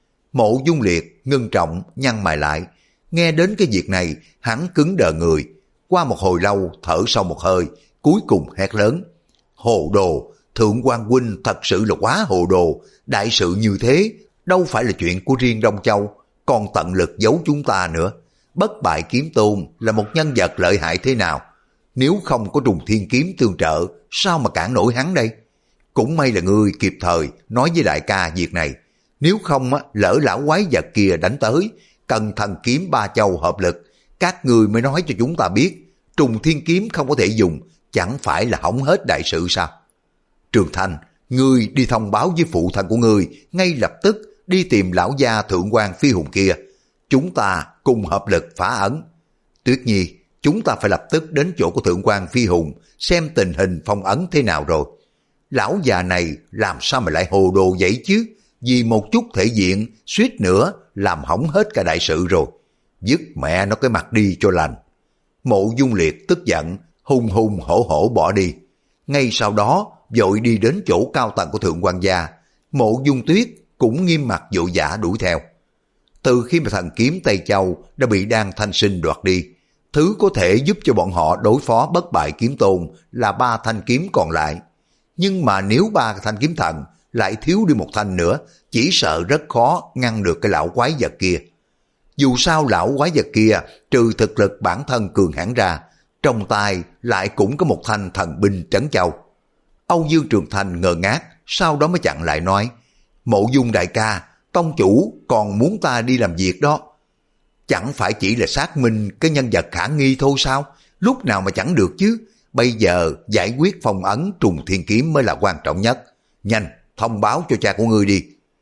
Mộ Dung Liệt ngưng trọng nhăn mày lại, nghe đến cái việc này hắn cứng đờ người. Qua một hồi lâu thở sâu một hơi, cuối cùng hét lớn. Hồ đồ, Thượng quan huynh thật sự là quá hồ đồ, đại sự như thế đâu phải là chuyện của riêng Đông Châu, còn tận lực giấu chúng ta nữa. Bất bại kiếm tôn là một nhân vật lợi hại thế nào, nếu không có trùng thiên kiếm tương trợ, sao mà cản nổi hắn đây? Cũng may là ngươi kịp thời nói với đại ca việc này, nếu không á, lỡ lão quái vật kia đánh tới, cần thần kiếm ba châu hợp lực, các ngươi mới nói cho chúng ta biết, trùng thiên kiếm không có thể dùng, chẳng phải là hỏng hết đại sự sao? Trường Thanh, ngươi đi thông báo với phụ thân của ngươi, ngay lập tức đi tìm lão gia Thượng quan Phi Hùng kia, chúng ta cùng hợp lực phá ấn. Tuyết Nhi, chúng ta phải lập tức đến chỗ của Thượng quan Phi Hùng, xem tình hình phong ấn thế nào rồi. Lão già này làm sao mà lại hồ đồ vậy chứ? Vì một chút thể diện, suýt nữa làm hỏng hết cả đại sự rồi. Dứt mẹ nó cái mặt đi cho lành. Mộ Dung Liệt tức giận, hùng hùng hổ hổ bỏ đi. Ngay sau đó, vội đi đến chỗ cao tầng của Thượng quan gia. Mộ Dung Tuyết cũng nghiêm mặt vội vã đuổi theo. Từ khi mà thần kiếm Tây Châu đã bị Đan Thanh Sinh đoạt đi, thứ có thể giúp cho bọn họ đối phó bất bại kiếm tôn là ba thanh kiếm còn lại. Nhưng mà nếu ba thanh kiếm thần lại thiếu đi một thanh nữa, chỉ sợ rất khó ngăn được cái lão quái vật kia. Dù sao lão quái vật kia trừ thực lực bản thân cường hãn ra, trong tay lại cũng có một thanh thần binh trấn châu. Âu Dương Trường Thành ngơ ngác, sau đó mới chặn lại nói, Mộ Dung đại ca, tông chủ còn muốn ta đi làm việc đó. Chẳng phải chỉ là xác minh cái nhân vật khả nghi thôi sao? Lúc nào mà chẳng được chứ? Bây giờ giải quyết phong ấn trùng thiên kiếm mới là quan trọng nhất. Nhanh, thông báo cho cha của ngươi đi.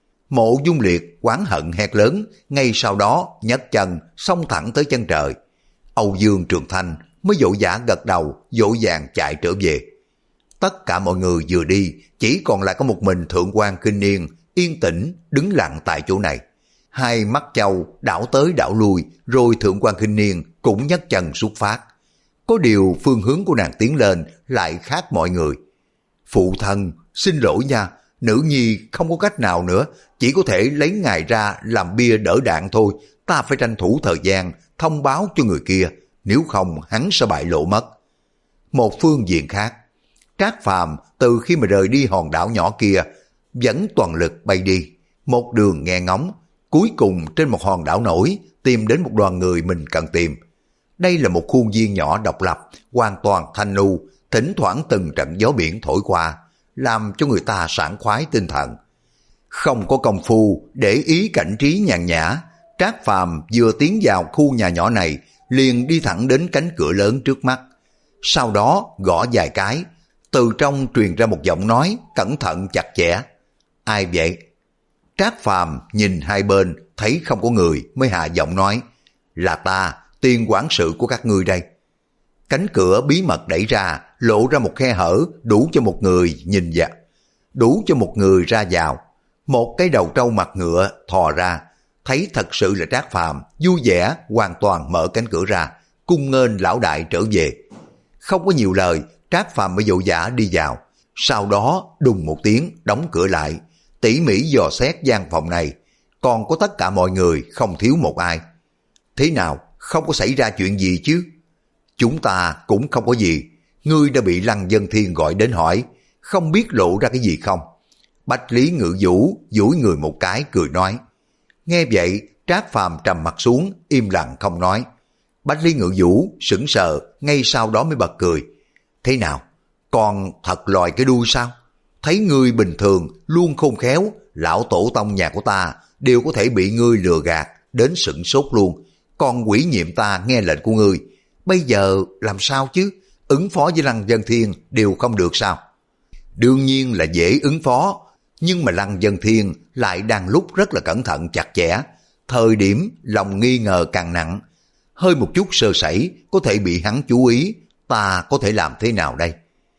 Mộ Dung Liệt oán hận hét lớn, ngay sau đó nhấc chân xông thẳng tới chân trời. Âu Dương Trường Thanh mới vội vã gật đầu, vội vàng chạy trở về. Tất cả mọi người vừa đi, chỉ còn lại có một mình Thượng quan Kinh Niên yên tĩnh đứng lặng tại chỗ này. Hai mắt châu đảo tới đảo lui, rồi Thượng quan Kinh Niên cũng nhấc chân xuất phát. Có điều phương hướng của nàng tiến lên lại khác mọi người. Phụ thân, xin lỗi nha, nữ nhi không có cách nào nữa, chỉ có thể lấy ngài ra làm bia đỡ đạn thôi. Ta phải tranh thủ thời gian thông báo cho người kia, nếu không hắn sẽ bại lộ mất. Một phương diện khác, Trác Phàm từ khi mà rời đi hòn đảo nhỏ kia vẫn toàn lực bay đi, một đường nghe ngóng, cuối cùng trên một hòn đảo nổi tìm đến một đoàn người mình cần tìm. Đây là một khuôn viên nhỏ độc lập, hoàn toàn thanh nu, thỉnh thoảng từng trận gió biển thổi qua, làm cho người ta sảng khoái tinh thần. Không có công phu để ý cảnh trí nhàn nhã, Trác Phàm vừa tiến vào khu nhà nhỏ này, liền đi thẳng đến cánh cửa lớn trước mắt. Sau đó gõ vài cái, từ trong truyền ra một giọng nói cẩn thận chặt chẽ. Ai vậy? Trác Phàm nhìn hai bên, thấy không có người mới hạ giọng nói, là ta, tiên quản sự của các ngươi đây. Cánh cửa bí mật đẩy ra, lộ ra một khe hở đủ cho một người nhìn vào, đủ cho một người ra vào. Một cái đầu trâu mặt ngựa thò ra, thấy thật sự là Trác Phàm, vui vẻ hoàn toàn mở cánh cửa ra, cung nghênh lão đại trở về. Không có nhiều lời, Trác Phàm mới vội vã đi vào, sau đó đùng một tiếng đóng cửa lại, tỉ mỉ dò xét gian phòng này, còn có tất cả mọi người không thiếu một ai. Thế nào, không có xảy ra chuyện gì chứ? Chúng ta cũng không có gì, ngươi đã bị Lăng Vân Thiên gọi đến hỏi, không biết lộ ra cái gì không? Bách Lý Ngự Vũ duỗi người một cái cười nói. Nghe vậy, Trác Phàm trầm mặt xuống, im lặng không nói. Bách Lý Ngự Vũ sững sờ, ngay sau đó mới bật cười. Thế nào, còn thật lòi cái đuôi sao? Thấy ngươi bình thường, luôn khôn khéo, lão tổ tông nhà của ta đều có thể bị ngươi lừa gạt, đến sửng sốt luôn. Còn quỷ nhiệm ta nghe lệnh của ngươi, bây giờ làm sao chứ? Ứng phó với Lăng Vân Thiên đều không được sao? Đương nhiên là dễ ứng phó, nhưng mà Lăng Vân Thiên lại đang lúc rất là cẩn thận chặt chẽ, thời điểm lòng nghi ngờ càng nặng. hơi một chút sơ sẩy có thể bị hắn chú ý, ta có thể làm thế nào đây?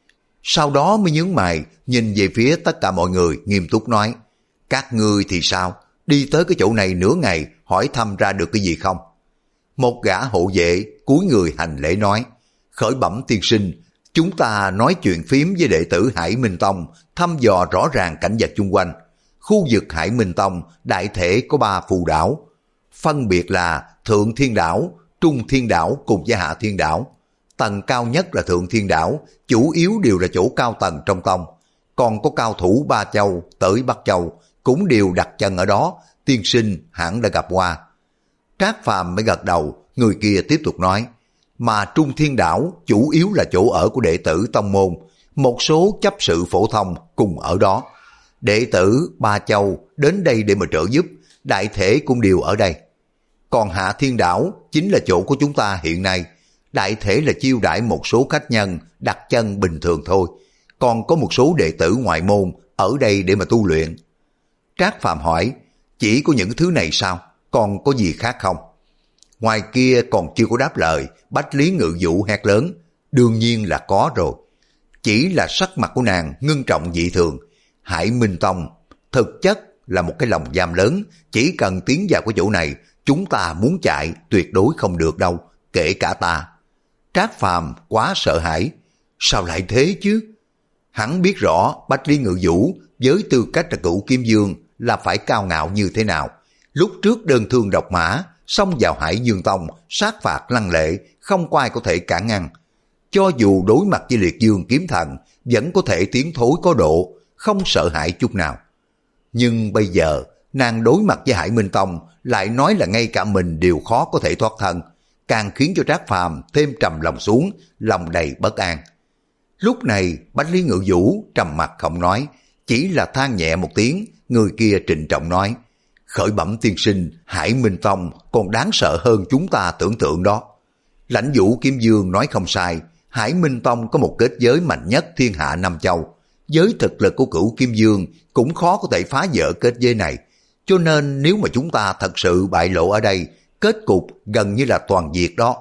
Sau đó mới nhướng mày, nhìn về phía tất cả mọi người, nghiêm túc nói, các ngươi thì sao? Đi tới cái chỗ này nửa ngày, hỏi thăm ra được cái gì không? Một gã hộ vệ cúi người hành lễ nói, khởi bẩm tiên sinh, chúng ta nói chuyện phím với đệ tử Hải Minh Tông, thăm dò rõ ràng cảnh vật chung quanh. Khu vực Hải Minh Tông đại thể có ba phù đảo, phân biệt là Thượng Thiên Đảo, Trung Thiên Đảo cùng với Hạ Thiên Đảo. Tầng cao nhất là Thượng Thiên Đảo, chủ yếu đều là chỗ cao tầng trong tông. Còn có cao thủ Ba Châu tới Bắc Châu cũng đều đặt chân ở đó, tiên sinh hẳn đã gặp qua. Trác Phàm mới gật đầu, người kia tiếp tục nói, mà Trung Thiên Đảo chủ yếu là chỗ ở của đệ tử tông môn, một số chấp sự phổ thông cùng ở đó. Đệ tử Ba Châu đến đây để mà trợ giúp, đại thể cũng đều ở đây. Còn Hạ Thiên Đảo chính là chỗ của chúng ta hiện nay, đại thể là chiêu đãi một số khách nhân đặt chân bình thường thôi, còn có một số đệ tử ngoại môn ở đây để mà tu luyện. Trác Phàm hỏi, chỉ có những thứ này sao, còn có gì khác không? Ngoài kia còn chưa có đáp lời, Bách Lý Ngự Vũ hét lớn, đương nhiên là có rồi. Chỉ là sắc mặt của nàng ngưng trọng dị thường. Hải Minh Tông thực chất là một cái lồng giam lớn, chỉ cần tiến vào cái chỗ này, chúng ta muốn chạy tuyệt đối không được đâu, kể cả ta. Trác Phàm quá sợ hãi, sao lại thế chứ? Hắn biết rõ Bách Lý Ngự Vũ với tư cách là Cửu Kiếm Dương là phải cao ngạo như thế nào. Lúc trước đơn thương độc mã, xông vào Hải Dương Tông, sát phạt lăng lệ, không có ai có thể cản ngăn. Cho dù đối mặt với Liệt Dương Kiếm Thần, vẫn có thể tiến thối có độ, không sợ hãi chút nào. Nhưng bây giờ, nàng đối mặt với Hải Minh Tông, lại nói là ngay cả mình đều khó có thể thoát thân, càng khiến cho Trác Phàm thêm trầm lòng xuống, lòng đầy bất an. Lúc này, Bách Lý Ngự Vũ trầm mặt không nói, chỉ là than nhẹ một tiếng, người kia trịnh trọng nói, khởi bẩm tiên sinh, Hải Minh Tông còn đáng sợ hơn chúng ta tưởng tượng đó. Lãnh Vũ Kiếm Dương nói không sai, Hải Minh Tông có một kết giới mạnh nhất thiên hạ Nam Châu. Với thực lực của Cửu Kiếm Dương cũng khó có thể phá vỡ kết giới này. Cho nên nếu mà chúng ta thật sự bại lộ ở đây, kết cục gần như là toàn diệt đó.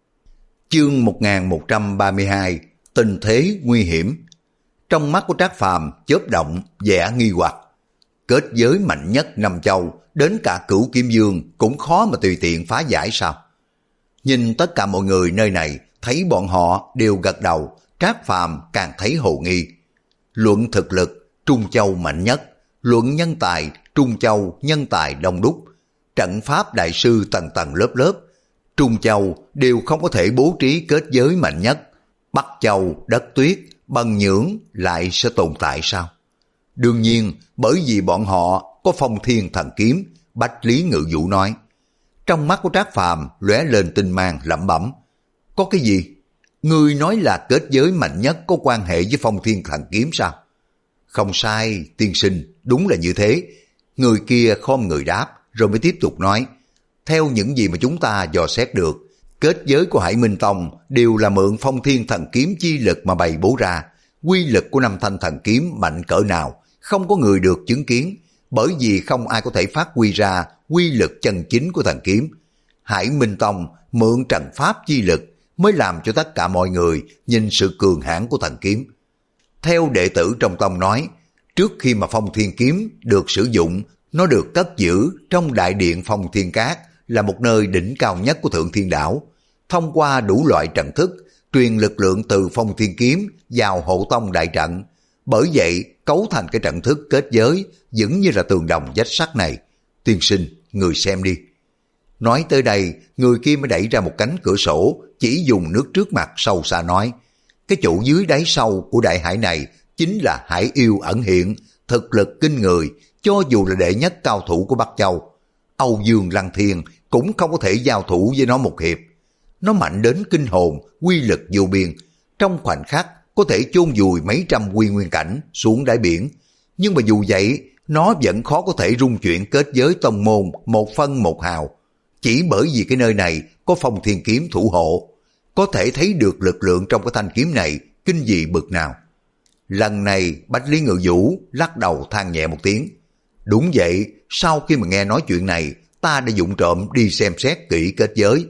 Chương một nghìn một trăm ba mươi hai, tình thế nguy hiểm. Trong mắt của Trác Phàm chớp động vẻ nghi hoặc. Kết giới mạnh nhất Nam Châu, đến cả Cửu Kiếm Dương cũng khó mà tùy tiện phá giải sao? Nhìn tất cả mọi người nơi này, thấy bọn họ đều gật đầu, Trác Phàm càng thấy hồ nghi. Luận thực lực, Trung Châu mạnh nhất, luận nhân tài, Trung Châu nhân tài đông đúc, trận pháp đại sư tầng tầng lớp lớp, Trung Châu đều không có thể bố trí kết giới mạnh nhất. Bắc Châu, đất tuyết, bần nhưỡng lại sẽ tồn tại sao? Đương nhiên, bởi vì bọn họ có Phong Thiên Thần Kiếm, Bách Lý Ngự Vũ nói. Trong mắt của Trác Phàm lóe lên tinh mang lẩm bẩm. Có cái gì? Ngươi nói là kết giới mạnh nhất có quan hệ với Phong Thiên Thần Kiếm sao? Không sai, tiên sinh, đúng là như thế. Người kia khom người đáp, rồi mới tiếp tục nói. Theo những gì mà chúng ta dò xét được, kết giới của Hải Minh Tông đều là mượn Phong Thiên Thần Kiếm chi lực mà bày bố ra. Quy lực của năm thanh thần kiếm mạnh cỡ nào, không có người được chứng kiến, bởi vì không ai có thể phát huy ra quy lực chân chính của thần kiếm. Hải Minh Tông mượn trận pháp chi lực mới làm cho tất cả mọi người nhìn sự cường hãn của thần kiếm. Theo đệ tử trong tông nói, trước khi mà Phong Thiên Kiếm được sử dụng, nó được cất giữ trong đại điện Phong Thiên Cát, là một nơi đỉnh cao nhất của Thượng Thiên Đảo. Thông qua đủ loại trận thức, truyền lực lượng từ Phong Thiên Kiếm vào hộ tông đại trận. Bởi vậy, cấu thành cái trận thức kết giới, vững như là tường đồng vách sắt này. Tiên sinh, người xem đi. Nói tới đây, người kia mới đẩy ra một cánh cửa sổ, chỉ dùng nước trước mặt sâu xa nói. Cái chỗ dưới đáy sâu của đại hải này chính là hải yêu ẩn hiện, thực lực kinh người, cho dù là đệ nhất cao thủ của Bắc Châu. Âu Dương Lăng Thiên cũng không có thể giao thủ với nó một hiệp. Nó mạnh đến kinh hồn, quy lực vô biên, trong khoảnh khắc có thể chôn vùi mấy trăm quy nguyên cảnh xuống đáy biển. Nhưng mà dù vậy, nó vẫn khó có thể rung chuyển kết giới tông môn một phân một hào. Chỉ bởi vì cái nơi này có Phong Thiên Kiếm thủ hộ, có thể thấy được lực lượng trong cái thanh kiếm này kinh dị bực nào. Lần này Bách Lý Ngự Vũ lắc đầu than nhẹ một tiếng. Đúng vậy, sau khi mà nghe nói chuyện này, ta đã vụng trộm đi xem xét kỹ kết giới.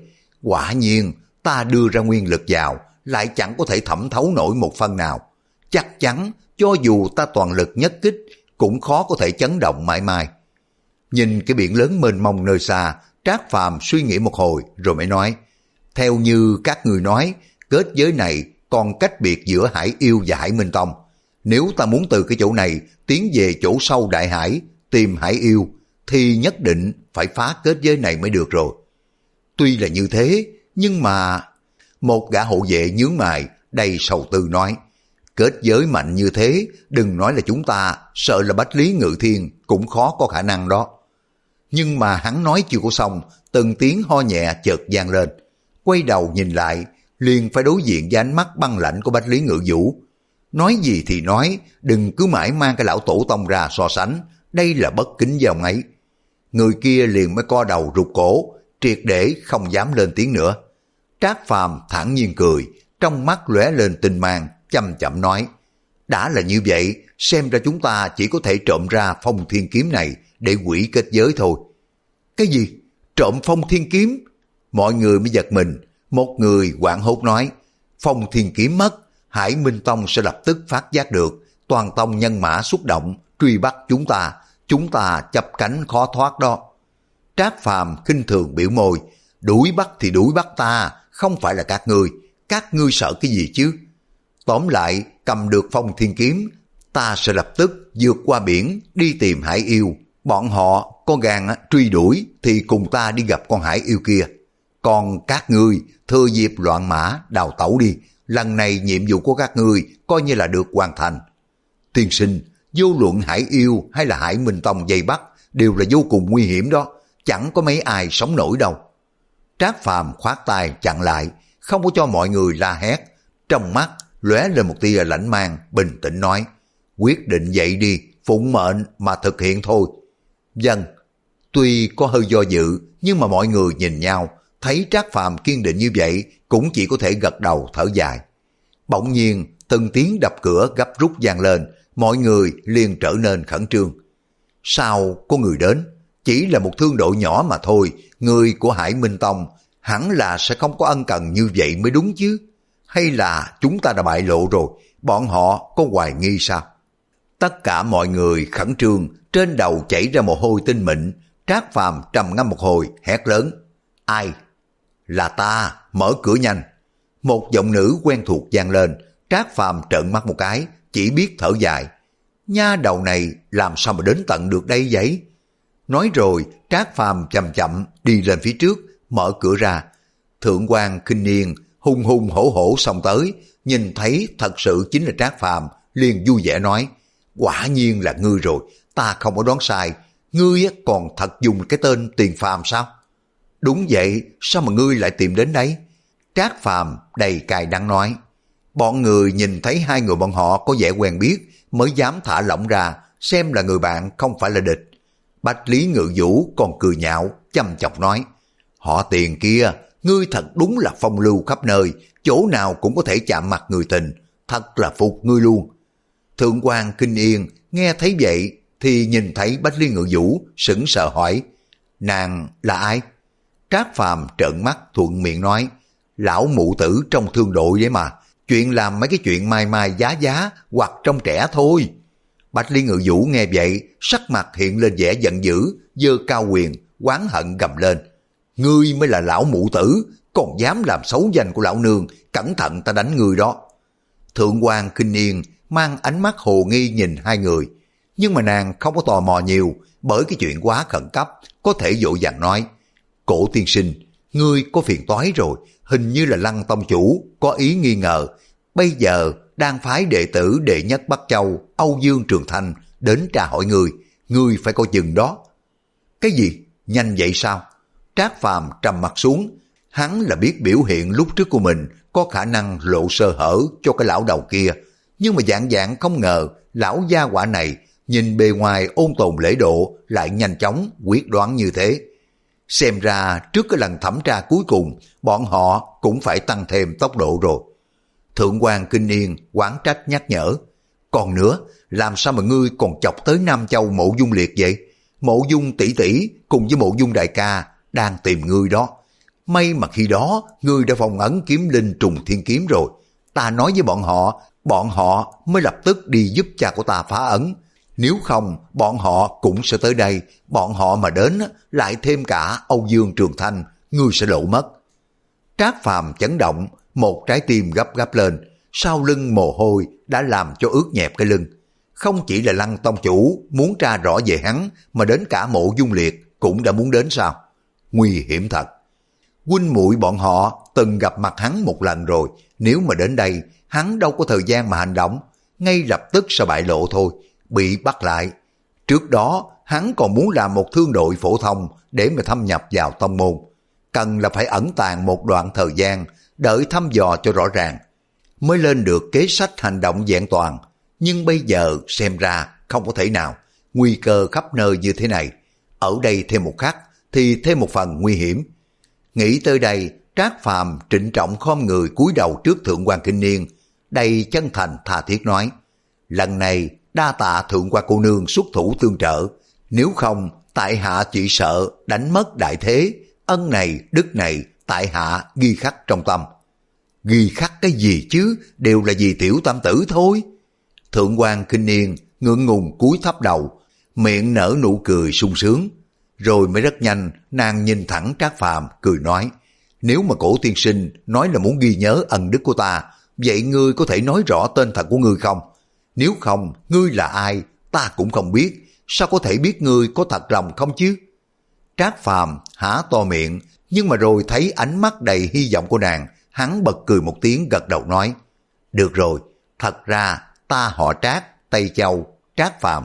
Quả nhiên, ta đưa ra nguyên lực vào, lại chẳng có thể thẩm thấu nổi một phân nào. Chắc chắn, cho dù ta toàn lực nhất kích, cũng khó có thể chấn động mãi mãi. Nhìn cái biển lớn mênh mông nơi xa, Trác Phàm suy nghĩ một hồi rồi mới nói, theo như các người nói, kết giới này còn cách biệt giữa Hải Yêu và Hải Minh Tông. Nếu ta muốn từ cái chỗ này tiến về chỗ sâu đại hải, tìm Hải Yêu, thì nhất định phải phá kết giới này mới được rồi. Tuy là như thế, nhưng mà... Một gã hộ vệ nhướng mày, đầy sầu tư nói, kết giới mạnh như thế, đừng nói là chúng ta, sợ là Bách Lý Ngự Thiên cũng khó có khả năng đó. Nhưng mà hắn nói chưa có xong, từng tiếng ho nhẹ chợt vang lên. Quay đầu nhìn lại, liền phải đối diện với ánh mắt băng lãnh của Bách Lý Ngự Vũ. Nói gì thì nói, đừng cứ mãi mang cái lão tổ tông ra so sánh, đây là bất kính với ông ấy. Người kia liền mới co đầu rụt cổ, triệt để không dám lên tiếng nữa. Trác Phàm thản nhiên cười, trong mắt lóe lên tinh mang, chậm chậm nói, đã là như vậy, xem ra chúng ta chỉ có thể trộm ra phong thiên kiếm này để hủy kết giới thôi. Cái gì? Trộm phong thiên kiếm? Mọi người mới giật mình, một người hoảng hốt nói, phong thiên kiếm mất, Hải Minh Tông sẽ lập tức phát giác được, toàn tông nhân mã xuất động, truy bắt chúng ta, chúng ta chập cánh khó thoát đó. Trác Phàm khinh thường biểu môi, đuổi bắt thì đuổi bắt ta, không phải là các ngươi, các ngươi sợ cái gì chứ? Tóm lại, cầm được phong thiên kiếm, ta sẽ lập tức vượt qua biển đi tìm Hải Yêu. Bọn họ có gan truy đuổi thì cùng ta đi gặp con Hải Yêu kia. Còn các ngươi thừa dịp loạn mã đào tẩu đi, lần này nhiệm vụ của các ngươi coi như là được hoàn thành. Tiên sinh, vô luận Hải Yêu hay là Hải Minh Tông dây bắt đều là vô cùng nguy hiểm đó, chẳng có mấy ai sống nổi đâu. Trác Phàm khoát tay chặn lại, không có cho mọi người la hét, trong mắt lóe lên một tia lãnh mang, bình tĩnh nói, quyết định vậy đi, phụng mệnh mà thực hiện thôi. Vâng. Tuy có hơi do dự, nhưng mà mọi người nhìn nhau, thấy Trác Phàm kiên định như vậy, cũng chỉ có thể gật đầu thở dài. Bỗng nhiên, từng tiếng đập cửa gấp rút vang lên, mọi người liền trở nên khẩn trương. Sao có người đến? Chỉ là một thương đội nhỏ mà thôi, người của Hải Minh Tông hẳn là sẽ không có ân cần như vậy mới đúng chứ. Hay là chúng ta đã bại lộ rồi, bọn họ có hoài nghi sao? Tất cả mọi người khẩn trương, trên đầu chảy ra mồ hôi tinh mịn. Trác Phàm trầm ngâm một hồi, hét lớn, ai? Là ta, mở cửa nhanh. Một giọng nữ quen thuộc vang lên. Trác Phàm trợn mắt một cái, chỉ biết thở dài. Nha đầu này làm sao mà đến tận được đây vậy? Nói rồi, Trác Phàm chậm chậm đi lên phía trước, mở cửa ra. Thượng quan Khinh Niên hùng hùng hổ hổ xông tới, nhìn thấy thật sự chính là Trác Phàm, liền vui vẻ nói, quả nhiên là ngươi rồi, ta không có đoán sai, ngươi còn thật dùng cái tên Tiền Phàm sao? Đúng vậy, sao mà ngươi lại tìm đến đấy? Trác Phàm đầy cay đắng nói. Bọn người nhìn thấy hai người bọn họ có vẻ quen biết, mới dám thả lỏng ra, xem là người bạn không phải là địch. Bách Lý Ngự Vũ còn cười nhạo, chăm chọc nói, họ Tiền kia, ngươi thật đúng là phong lưu khắp nơi, chỗ nào cũng có thể chạm mặt người tình, thật là phục ngươi luôn. Thượng quan Kinh Yên nghe thấy vậy thì nhìn thấy Bách Lý Ngự Vũ, sững sờ hỏi, nàng là ai? Trác Phàm trợn mắt thuận miệng nói, lão mụ tử trong thương đội đấy mà, chuyện làm mấy cái chuyện mai mai giá giá hoặc trong trẻ thôi. Bách Lý Ngự Vũ nghe vậy, sắc mặt hiện lên vẻ giận dữ, giơ cao quyền, oán hận gầm lên, ngươi mới là lão mụ tử, còn dám làm xấu danh của lão nương, cẩn thận ta đánh ngươi đó. Thượng quan Kinh Yên mang ánh mắt hồ nghi nhìn hai người, nhưng mà nàng không có tò mò nhiều, bởi cái chuyện quá khẩn cấp, có thể vội vàng nói, Cổ tiên sinh, ngươi có phiền toái rồi, hình như là Lăng tông chủ có ý nghi ngờ, bây giờ đang phái đệ tử đệ nhất Bắc Châu Âu Dương Trường Thanh đến tra hỏi ngươi, ngươi phải coi chừng đó. Cái gì? Nhanh vậy sao? Trác Phàm trầm mặt xuống, hắn là biết biểu hiện lúc trước của mình có khả năng lộ sơ hở cho cái lão đầu kia, nhưng mà dạng dạng không ngờ lão gia hỏa này nhìn bề ngoài ôn tồn lễ độ lại nhanh chóng quyết đoán như thế. Xem ra trước cái lần thẩm tra cuối cùng, bọn họ cũng phải tăng thêm tốc độ rồi. Thượng quan Kinh Yên oán trách nhắc nhở, còn nữa, làm sao mà ngươi còn chọc tới Nam Châu Mộ Dung Liệt vậy? Mộ Dung tỷ tỷ cùng với Mộ Dung đại ca đang tìm ngươi đó. may mà khi đó ngươi đã phong ấn kiếm linh trùng thiên kiếm rồi. Ta nói với bọn họ, bọn họ mới lập tức đi giúp cha của ta phá ấn. Nếu không, bọn họ cũng sẽ tới đây, bọn họ mà đến lại thêm cả Âu Dương Trường Thanh, ngươi sẽ lộ mất. Trác Phàm chấn động, một trái tim gấp gáp lên, sau lưng mồ hôi đã làm cho ướt nhẹp cái lưng. Không chỉ là Lăng tông chủ muốn tra rõ về hắn, mà đến cả Mộ Dung Liệt cũng đã muốn đến sao? Nguy hiểm thật. Huynh muội bọn họ từng gặp mặt hắn một lần rồi, nếu mà đến đây, hắn đâu có thời gian mà hành động, ngay lập tức sẽ bại lộ thôi, bị bắt lại. Trước đó, hắn còn muốn làm một thương đội phổ thông để mà thâm nhập vào tông môn. Cần là phải ẩn tàng một đoạn thời gian, đợi thăm dò cho rõ ràng, mới lên được kế sách hành động vẹn toàn. Nhưng bây giờ xem ra không có thể nào, nguy cơ khắp nơi như thế này. Ở đây thêm một khắc thì thêm một phần nguy hiểm. Nghĩ tới đây, Trác Phàm trịnh trọng khom người cúi đầu trước Thượng quan Kinh Niên, đầy chân thành tha thiết nói: lần này đa tạ Thượng quan cô nương xuất thủ tương trợ, nếu không tại hạ chỉ sợ đánh mất đại thế, ân này đức này tại hạ ghi khắc trong tâm. Ghi khắc cái gì chứ, đều là vì tiểu tam tử thôi. Thượng quan Kinh Niên ngượng ngùng cúi thấp đầu, miệng nở nụ cười sung sướng. Rồi mới rất nhanh, nàng nhìn thẳng Trác Phàm cười nói: nếu mà Cổ tiên sinh nói là muốn ghi nhớ ân đức của ta, vậy ngươi có thể nói rõ tên thật của ngươi không? Nếu không, ngươi là ai, ta cũng không biết, sao có thể biết ngươi có thật lòng không chứ? Trác Phàm há to miệng, nhưng mà rồi thấy ánh mắt đầy hy vọng của nàng, hắn bật cười một tiếng gật đầu nói: được rồi, thật ra ta họ Trác, Tây Châu, Trác Phàm.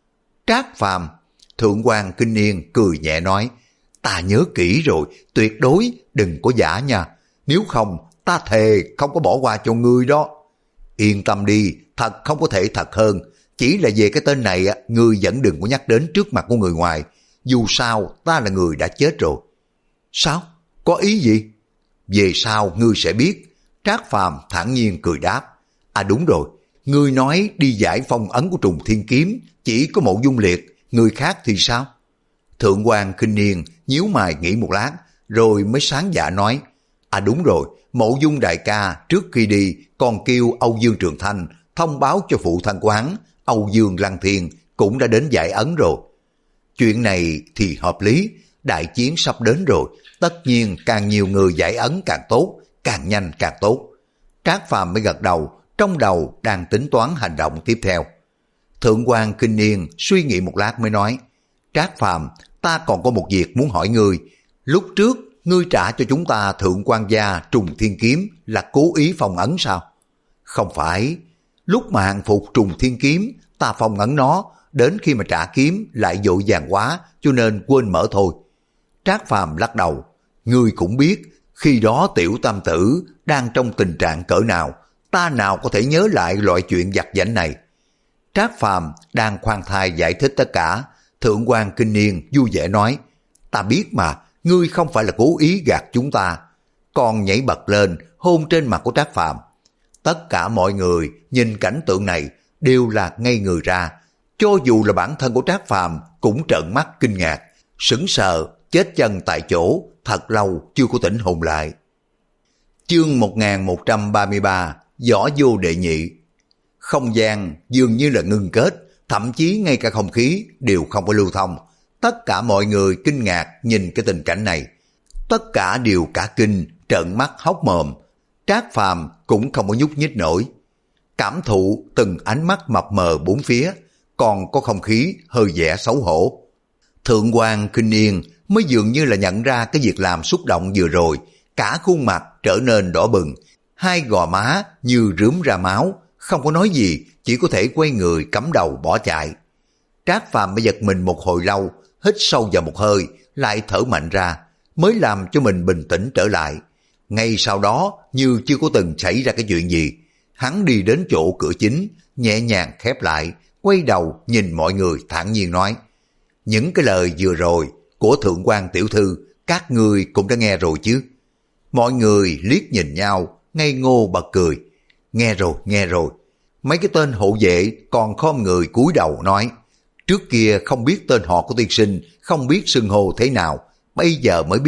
Trác Phàm? Thượng quan Kinh Niên cười nhẹ nói: ta nhớ kỹ rồi, tuyệt đối đừng có giả nha, nếu không ta thề không có bỏ qua cho ngươi đó. Yên tâm đi, thật không có thể thật hơn, chỉ là về cái tên này ngươi vẫn đừng có nhắc đến trước mặt của người ngoài, dù sao ta là người đã chết rồi. Sao? Có ý gì? Về sau ngươi sẽ biết. Trác Phàm thản nhiên cười đáp: à đúng rồi, ngươi nói đi giải phong ấn của Trùng Thiên Kiếm chỉ có Mộ Dung Liệt, người khác thì sao? Thượng quan Kinh Niên nhíu mày nghĩ một lát, rồi mới sáng dạ nói: à đúng rồi, Mộ Dung đại ca trước khi đi còn kêu Âu Dương Trường Thanh thông báo cho phụ thân của hắn, Âu Dương Lăng Thiên cũng đã đến giải ấn rồi. Chuyện này thì hợp lý, đại chiến sắp đến rồi, tất nhiên càng nhiều người giải ấn càng tốt, càng nhanh càng tốt. Trác Phàm mới gật đầu, trong đầu đang tính toán hành động tiếp theo. Thượng quan Kinh Niên suy nghĩ một lát mới nói: Trác Phàm, ta còn có một việc muốn hỏi ngươi. Lúc trước ngươi trả cho chúng ta Thượng quan gia Trùng Thiên Kiếm là cố ý phong ấn sao? Không phải, lúc mà hàng phục Trùng Thiên Kiếm ta phong ấn nó, đến khi mà trả kiếm lại vội vàng quá cho nên quên mở thôi. Trác Phàm lắc đầu: ngươi cũng biết khi đó tiểu tam tử đang trong tình trạng cỡ nào, ta nào có thể nhớ lại loại chuyện vặt vãnh này. Trác Phàm đang khoan thai giải thích tất cả. Thượng quan Kinh Niên vui vẻ nói: ta biết mà, ngươi không phải là cố ý gạt chúng ta. Còn nhảy bật lên hôn trên mặt của Trác Phàm. Tất cả mọi người nhìn cảnh tượng này đều là ngây người ra, cho dù là bản thân của Trác Phàm cũng trợn mắt kinh ngạc, sững sờ chết chân tại chỗ, thật lâu chưa có tỉnh hồn lại. Chương một nghìn một trăm ba mươi ba, Võ vô đệ nhị. Không gian dường như là ngưng kết, thậm chí ngay cả không khí đều không có lưu thông. Tất cả mọi người kinh ngạc nhìn cái tình cảnh này, tất cả đều cả kinh, trợn mắt hốc mồm. Trác Phàm cũng không có nhúc nhích nổi, cảm thụ từng ánh mắt mập mờ bốn phía, còn có không khí hơi vẻ xấu hổ. Thượng quan Kinh Niên mới dường như là nhận ra cái việc làm xúc động vừa rồi, cả khuôn mặt trở nên đỏ bừng, hai gò má như rướm ra máu, không có nói gì, chỉ có thể quay người cắm đầu bỏ chạy. Trác Phàm mới giật mình một hồi lâu, hít sâu vào một hơi, lại thở mạnh ra, mới làm cho mình bình tĩnh trở lại. Ngay sau đó, như chưa có từng xảy ra cái chuyện gì, hắn đi đến chỗ cửa chính, nhẹ nhàng khép lại, quay đầu nhìn mọi người thản nhiên nói: những cái lời vừa rồi của Thượng quan tiểu thư, các ngươi cũng đã nghe rồi chứ? Mọi người liếc nhìn nhau, ngây ngô bật cười. Nghe rồi, nghe rồi. Mấy cái tên hộ vệ còn khom người cúi đầu nói: trước kia không biết tên họ của tiên sinh, không biết xưng hô thế nào, bây giờ mới biết,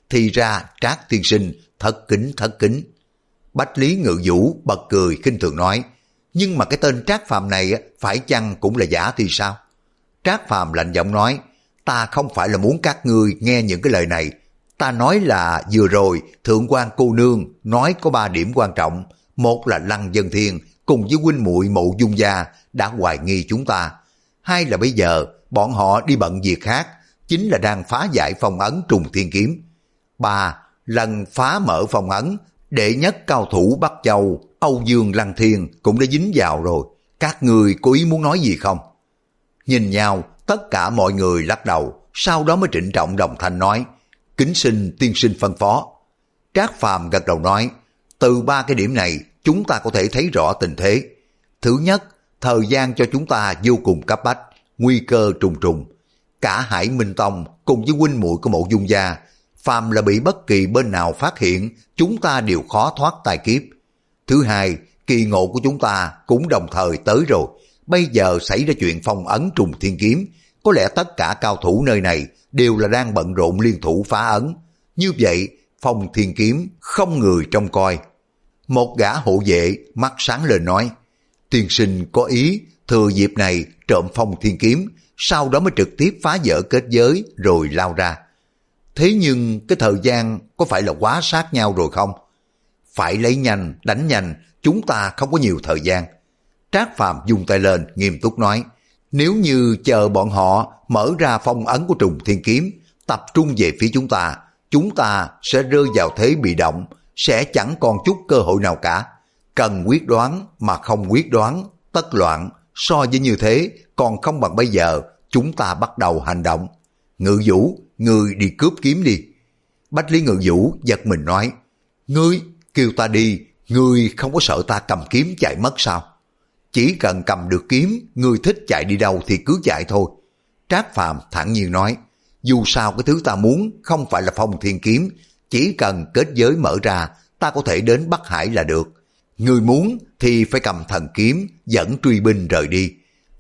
thì ra Trác tiên sinh thất kính thất kính. Bách Lý Ngự Vũ bật cười khinh thường nói, nhưng mà cái tên Trác Phàm này phải chăng cũng là giả thì sao? Trác Phàm lạnh giọng nói, ta không phải là muốn các ngươi nghe những cái lời này. Ta nói là vừa rồi Thượng quan cô nương nói có ba điểm quan trọng. Một là Lăng Vân Thiên cùng với huynh muội Mộ Dung gia đã hoài nghi chúng ta. Hai là bây giờ bọn họ đi bận việc khác, chính là đang phá giải phong ấn Trùng Thiên Kiếm. Ba, lần phá mở phong ấn, đệ nhất cao thủ Bắc Châu Âu Dương Lăng Thiên cũng đã dính vào rồi. Các người có ý muốn nói gì không? Nhìn nhau, tất cả mọi người lắc đầu, sau đó mới trịnh trọng đồng thanh nói, kính xin tiên sinh phân phó. Trác Phàm gật đầu nói, từ ba cái điểm này chúng ta có thể thấy rõ tình thế. Thứ nhất, thời gian cho chúng ta vô cùng cấp bách, nguy cơ trùng trùng. Cả Hải Minh Tông cùng với huynh muội của Mộ Dung gia, phàm là bị bất kỳ bên nào phát hiện, chúng ta đều khó thoát tai kiếp. Thứ hai, kỳ ngộ của chúng ta cũng đồng thời tới rồi. Bây giờ xảy ra chuyện phong ấn Trùng Thiên Kiếm, có lẽ tất cả cao thủ nơi này đều là đang bận rộn liên thủ phá ấn. Như vậy, Phong Thiên Kiếm không người trông coi. Một gã hộ vệ mắt sáng lên nói, tiên sinh có ý thừa dịp này trộm Phong Thiên Kiếm, sau đó mới trực tiếp phá vỡ kết giới rồi lao ra. Thế nhưng cái thời gian có phải là quá sát nhau rồi không? Phải lấy nhanh, đánh nhanh, chúng ta không có nhiều thời gian. Trác Phàm dùng tay lên nghiêm túc nói, nếu như chờ bọn họ mở ra phong ấn của Trùng Thiên Kiếm, tập trung về phía chúng ta, chúng ta sẽ rơi vào thế bị động, sẽ chẳng còn chút cơ hội nào cả. Cần quyết đoán mà không quyết đoán, tất loạn, so với như thế còn không bằng bây giờ, chúng ta bắt đầu hành động. Ngự Vũ, ngươi đi cướp kiếm đi. Bách Lý Ngự Vũ giật mình nói, ngươi kêu ta đi, ngươi không có sợ ta cầm kiếm chạy mất sao? Chỉ cần cầm được kiếm, ngươi thích chạy đi đâu thì cứ chạy thôi. Trác Phàm thản nhiên nói, dù sao cái thứ ta muốn không phải là Phong Thiên Kiếm, chỉ cần kết giới mở ra, ta có thể đến Bắc Hải là được. Ngươi muốn thì phải cầm thần kiếm, dẫn truy binh rời đi.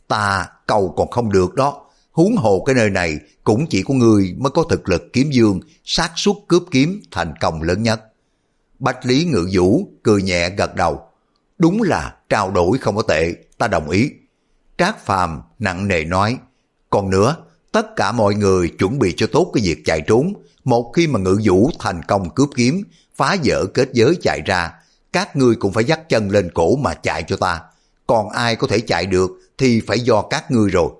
Ta cầu còn không được đó, huống hồ cái nơi này cũng chỉ có ngươi mới có thực lực kiếm dương, xác suất cướp kiếm thành công lớn nhất. Bách Lý Ngự Vũ cười nhẹ gật đầu, đúng là trao đổi không có tệ, ta đồng ý. Trác Phàm nặng nề nói, còn nữa, tất cả mọi người chuẩn bị cho tốt cái việc chạy trốn. Một khi mà Ngự Vũ thành công cướp kiếm, phá vỡ kết giới chạy ra, các ngươi cũng phải dắt chân lên cổ mà chạy cho ta. Còn ai có thể chạy được thì phải do các ngươi rồi.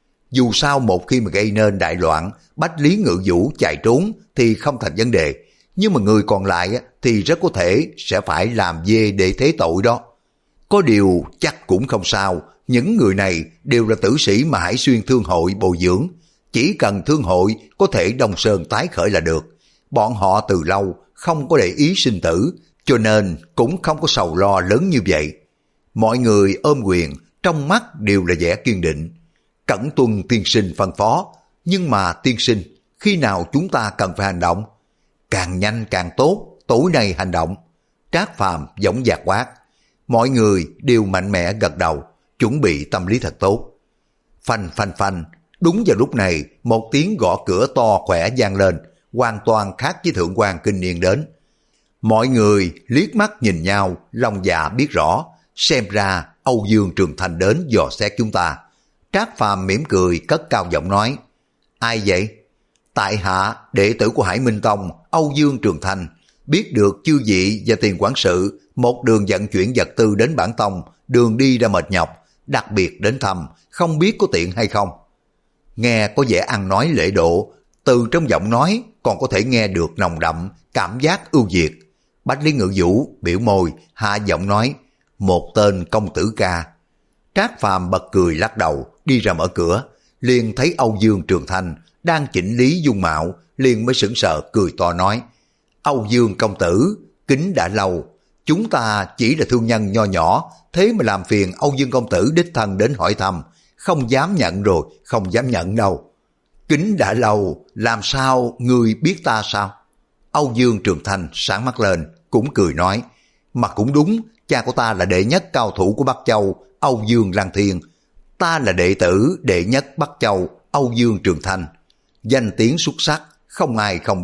Dù sao một khi mà gây nên đại loạn, Bách Lý Ngự Vũ chạy trốn thì không thành vấn đề. Nhưng mà người còn lại thì rất có thể sẽ phải làm dê để thế tội đó. Có điều chắc cũng không sao, những người này đều là tử sĩ mà Hải Xuyên Thương hội bồi dưỡng. Chỉ cần thương hội có thể Đông Sơn tái khởi là được. Bọn họ từ lâu không có để ý sinh tử, cho nên cũng không có sầu lo lớn như vậy. Mọi người ôm quyền, trong mắt đều là vẻ kiên định. Cẩn tuân tiên sinh phân phó, nhưng mà tiên sinh, khi nào chúng ta cần phải hành động? Càng nhanh càng tốt, tối nay hành động. Trác Phàm dõng dạc quát. Mọi người đều mạnh mẽ gật đầu, chuẩn bị tâm lý thật tốt. Phanh phanh phanh, đúng vào lúc này, một tiếng gõ cửa to khỏe vang lên, hoàn toàn khác với Thượng quan Kinh Niên đến. Mọi người liếc mắt nhìn nhau, lòng dạ biết rõ, xem ra Âu Dương Trường Thành đến dò xét chúng ta. Trác Phàm mỉm cười cất cao giọng nói, ai vậy? Tại hạ đệ tử của Hải Minh Tông, Âu Dương Trường Thành, biết được chư vị và tiền quản sự một đường vận chuyển vật tư đến bản tông, đường đi đã mệt nhọc, đặc biệt đến thăm, không biết có tiện hay không. Nghe có vẻ ăn nói lễ độ, từ trong giọng nói còn có thể nghe được nồng đậm cảm giác ưu việt. Bách Lý Ngự Vũ biểu môi, hạ giọng nói, một tên công tử ca. Trác Phàm bật cười lắc đầu, đi ra mở cửa, liền thấy Âu Dương Trường Thành đang chỉnh lý dung mạo, liền mới sững sờ cười to nói, Âu Dương công tử, kính đã lâu, chúng ta chỉ là thương nhân nho nhỏ, thế mà làm phiền Âu Dương công tử đích thân đến hỏi thăm, không dám nhận rồi, không dám nhận đâu. Kính đã lâu, làm sao ngươi biết ta sao? Âu Dương Trường Thành sáng mắt lên, cũng cười nói, mà cũng đúng, cha của ta là đệ nhất cao thủ của Bắc Châu, Âu Dương Lăng Thiên. Ta là đệ tử đệ nhất Bắc Châu, Âu Dương Trường Thành. Danh tiếng xuất sắc, không ai không biết,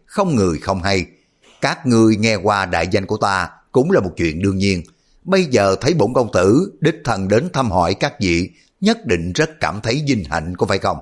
không người không hay. Các ngươi nghe qua đại danh của ta cũng là một chuyện đương nhiên. Bây giờ thấy bổn công tử đích thân đến thăm hỏi các vị, nhất định rất cảm thấy vinh hạnh có phải không?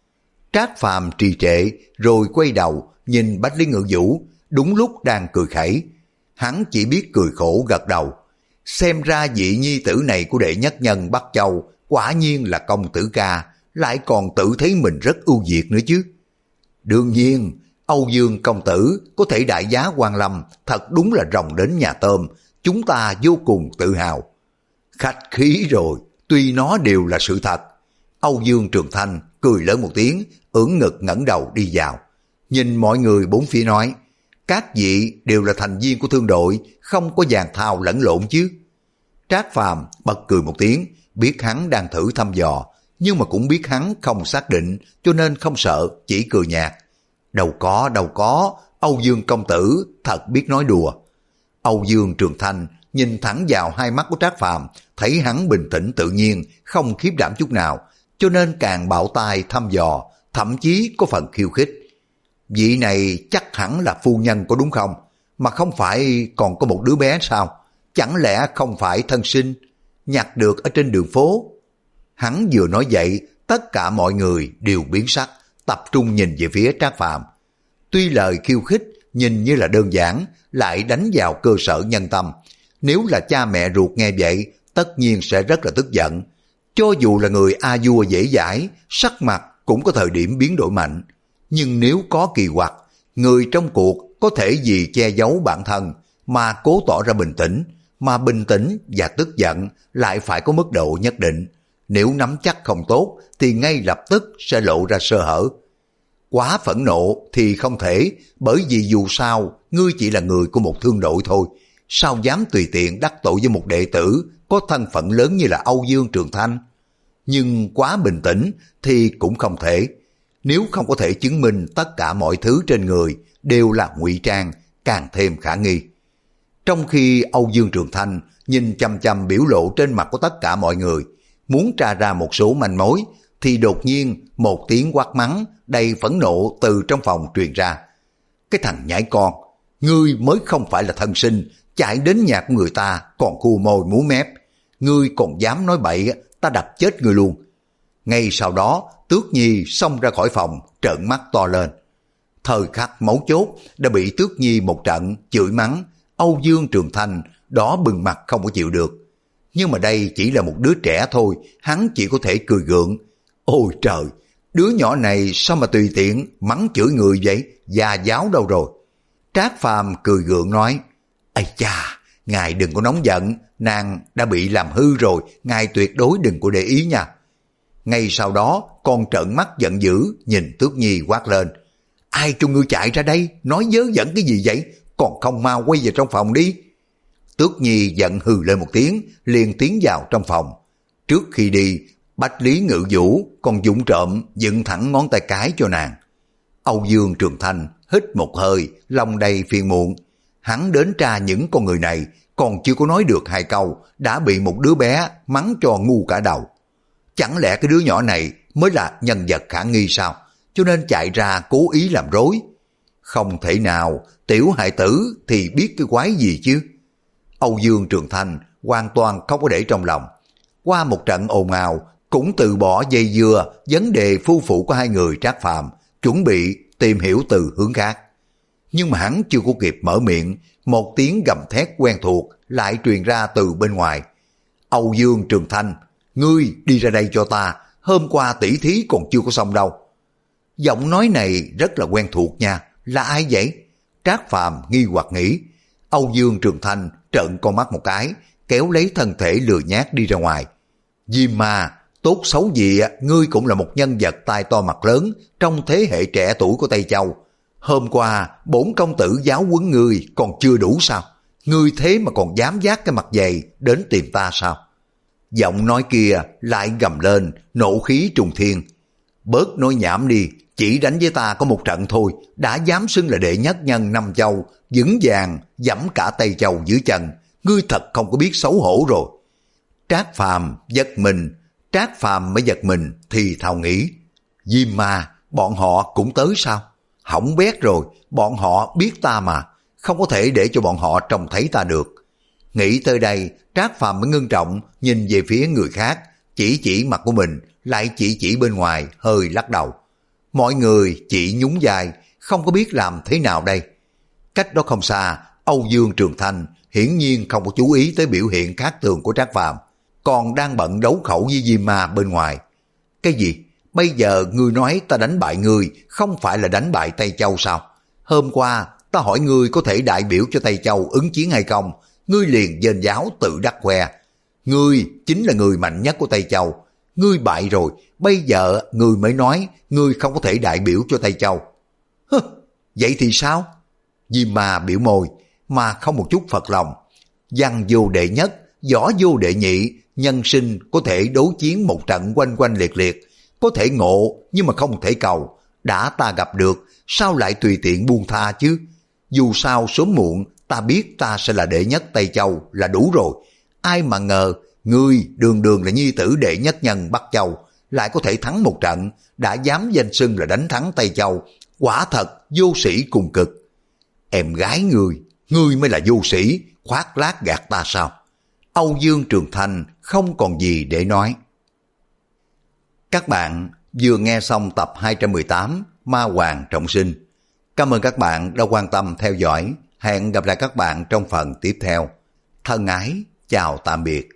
Trác Phàm trì trệ rồi quay đầu nhìn Bách Lý Ngự Vũ, đúng lúc đang cười khẩy. Hắn chỉ biết cười khổ gật đầu. Xem ra vị nhi tử này của đệ nhất nhân Bắc Châu quả nhiên là công tử ca, lại còn tự thấy mình rất ưu việt nữa chứ. Đương nhiên, Âu Dương công tử có thể đại giá quan lâm, thật đúng là rồng đến nhà tôm, chúng ta vô cùng tự hào. Khách khí rồi, tuy nó đều là sự thật. Âu Dương Trường Thanh cười lớn một tiếng, ưỡn ngực ngẩng đầu đi vào. Nhìn mọi người bốn phía nói, các vị đều là thành viên của thương đội, không có dàn thao lẫn lộn chứ. Trác Phàm bật cười một tiếng, biết hắn đang thử thăm dò, nhưng mà cũng biết hắn không xác định, cho nên không sợ, chỉ cười nhạt. Đâu có, đâu có, Âu Dương công tử thật biết nói đùa. Âu Dương Trường Thanh nhìn thẳng vào hai mắt của Trác Phàm, thấy hắn bình tĩnh tự nhiên, không khiếp đảm chút nào, cho nên càng bạo tai thăm dò, thậm chí có phần khiêu khích. Vị này chắc hẳn là phu nhân có đúng không? Mà không phải còn có một đứa bé sao? Chẳng lẽ không phải thân sinh, nhặt được ở trên đường phố? Hắn vừa nói vậy, tất cả mọi người đều biến sắc, tập trung nhìn về phía Trác Phàm. Tuy lời khiêu khích nhìn như là đơn giản, lại đánh vào cơ sở nhân tâm. Nếu là cha mẹ ruột nghe vậy, tất nhiên sẽ rất là tức giận. Cho dù là người a vua dễ dãi, sắc mặt cũng có thời điểm biến đổi mạnh. Nhưng nếu có kỳ quặc, người trong cuộc có thể vì che giấu bản thân mà cố tỏ ra bình tĩnh, mà bình tĩnh và tức giận lại phải có mức độ nhất định. Nếu nắm chắc không tốt thì ngay lập tức sẽ lộ ra sơ hở. Quá phẫn nộ thì không thể, bởi vì dù sao ngươi chỉ là người của một thương đội thôi. Sao dám tùy tiện đắc tội với một đệ tử có thân phận lớn như là Âu Dương Trường Thanh? Nhưng quá bình tĩnh thì cũng không thể. Nếu không có thể chứng minh tất cả mọi thứ trên người đều là ngụy trang, càng thêm khả nghi. Trong khi Âu Dương Trường Thanh nhìn chăm chăm biểu lộ trên mặt của tất cả mọi người, muốn tra ra một số manh mối, thì đột nhiên một tiếng quát mắng đầy phẫn nộ từ trong phòng truyền ra. Cái thằng nhãi con, ngươi mới không phải là thân sinh, chạy đến nhà của người ta còn khu môi múa mép. Ngươi còn dám nói bậy, ta đập chết ngươi luôn. Ngay sau đó, Tước Nhi xông ra khỏi phòng, trợn mắt to lên. Thời khắc mấu chốt đã bị Tước Nhi một trận chửi mắng. Âu Dương Trường Thanh đó bừng mặt không có chịu được. Nhưng mà đây chỉ là một đứa trẻ thôi, hắn chỉ có thể cười gượng. Ôi trời, đứa nhỏ này sao mà tùy tiện mắng chửi người vậy, già giáo đâu rồi? Trác Phàm cười gượng nói, ây cha, ngài đừng có nóng giận, nàng đã bị làm hư rồi, ngài tuyệt đối đừng có để ý nha. Ngay sau đó, con trợn mắt giận dữ nhìn Tước Nhi quát lên, ai cho ngươi chạy ra đây, nói dớ dẫn cái gì vậy, còn không mau quay về trong phòng đi. Tước Nhi giận hừ lên một tiếng, liền tiến vào trong phòng. Trước khi đi, Bách Lý Ngự Vũ còn dũng trộm dựng thẳng ngón tay cái cho nàng. Âu Dương Trường Thanh hít một hơi, lòng đầy phiền muộn. Hắn đến tra những con người này, còn chưa có nói được hai câu, đã bị một đứa bé mắng cho ngu cả đầu. Chẳng lẽ cái đứa nhỏ này mới là nhân vật khả nghi sao? Cho nên chạy ra cố ý làm rối. Không thể nào, tiểu hài tử thì biết cái quái gì chứ. Âu Dương Trường Thanh hoàn toàn không có để trong lòng. Qua một trận ồn ào, cũng từ bỏ dây dưa vấn đề phu phụ của hai người Trác Phàm, chuẩn bị tìm hiểu từ hướng khác. Nhưng mà hắn chưa có kịp mở miệng, một tiếng gầm thét quen thuộc lại truyền ra từ bên ngoài. Âu Dương Trường Thanh, ngươi đi ra đây cho ta, hôm qua tỷ thí còn chưa có xong đâu. Giọng nói này rất là quen thuộc nha, là ai vậy? Trác Phàm nghi hoặc nghĩ. Âu Dương Trường Thanh trợn con mắt một cái, kéo lấy thân thể lười nhác đi ra ngoài. Diêm Ma, tốt xấu gì ngươi cũng là một nhân vật tai to mặt lớn trong thế hệ trẻ tuổi của Tây Châu. Hôm qua bổn công tử giáo huấn ngươi còn chưa đủ sao? Ngươi thế mà còn dám vác cái mặt dày đến tìm ta sao? Giọng nói kia lại gầm lên, nộ khí trùng thiên. Bớt nói nhảm đi, chỉ đánh với ta có một trận thôi, đã dám xưng là đệ nhất nhân năm châu, vững vàng dẫm cả Tây Châu dưới chân, ngươi thật không có biết xấu hổ rồi. Trác Phàm giật mình, Trác Phàm mới giật mình thì thào nghĩ, Diêm Ma, bọn họ cũng tới sao? Hỏng bét rồi, bọn họ biết ta mà, không có thể để cho bọn họ trông thấy ta được. Nghĩ tới đây, Trác Phàm mới ngưng trọng nhìn về phía người khác, chỉ chỉ mặt của mình, lại chỉ chỉ bên ngoài, hơi lắc đầu. Mọi người chỉ nhún vai, không có biết làm thế nào đây. Cách đó không xa, Âu Dương Trường Thanh hiển nhiên không có chú ý tới biểu hiện khác thường của Trác Phàm, còn đang bận đấu khẩu với Diêm Ma bên ngoài. Cái gì? Bây giờ ngươi nói ta đánh bại ngươi, không phải là đánh bại Tây Châu sao? Hôm qua ta hỏi ngươi có thể đại biểu cho Tây Châu ứng chiến hay không, ngươi liền dên giáo tự đắc khoe. Ngươi chính là người mạnh nhất của Tây Châu, ngươi bại rồi, bây giờ ngươi mới nói ngươi không có thể đại biểu cho Tây Châu. Hứ, vậy thì sao? Diêm Ma biểu môi, mà không một chút phật lòng. Văn vô đệ nhất, võ vô đệ nhị, nhân sinh có thể đối chiến một trận quanh quanh liệt liệt, có thể ngộ nhưng mà không thể cầu. Đã ta gặp được, sao lại tùy tiện buông tha chứ? Dù sao sớm muộn ta biết ta sẽ là đệ nhất Tây Châu là đủ rồi. Ai mà ngờ ngươi đường đường là nhi tử đệ nhất nhân Bắc Châu, lại có thể thắng một trận, đã dám danh xưng là đánh thắng Tây Châu, quả thật vô sĩ cùng cực. Em gái ngươi, ngươi mới là vô sĩ, khoác lác gạt ta sao? Âu Dương Trường Thanh không còn gì để nói. Các bạn vừa nghe xong tập hai trăm mười tám Ma Hoàng Trọng Sinh. Cảm ơn các bạn đã quan tâm theo dõi. Hẹn gặp lại các bạn trong phần tiếp theo. Thân ái, chào tạm biệt.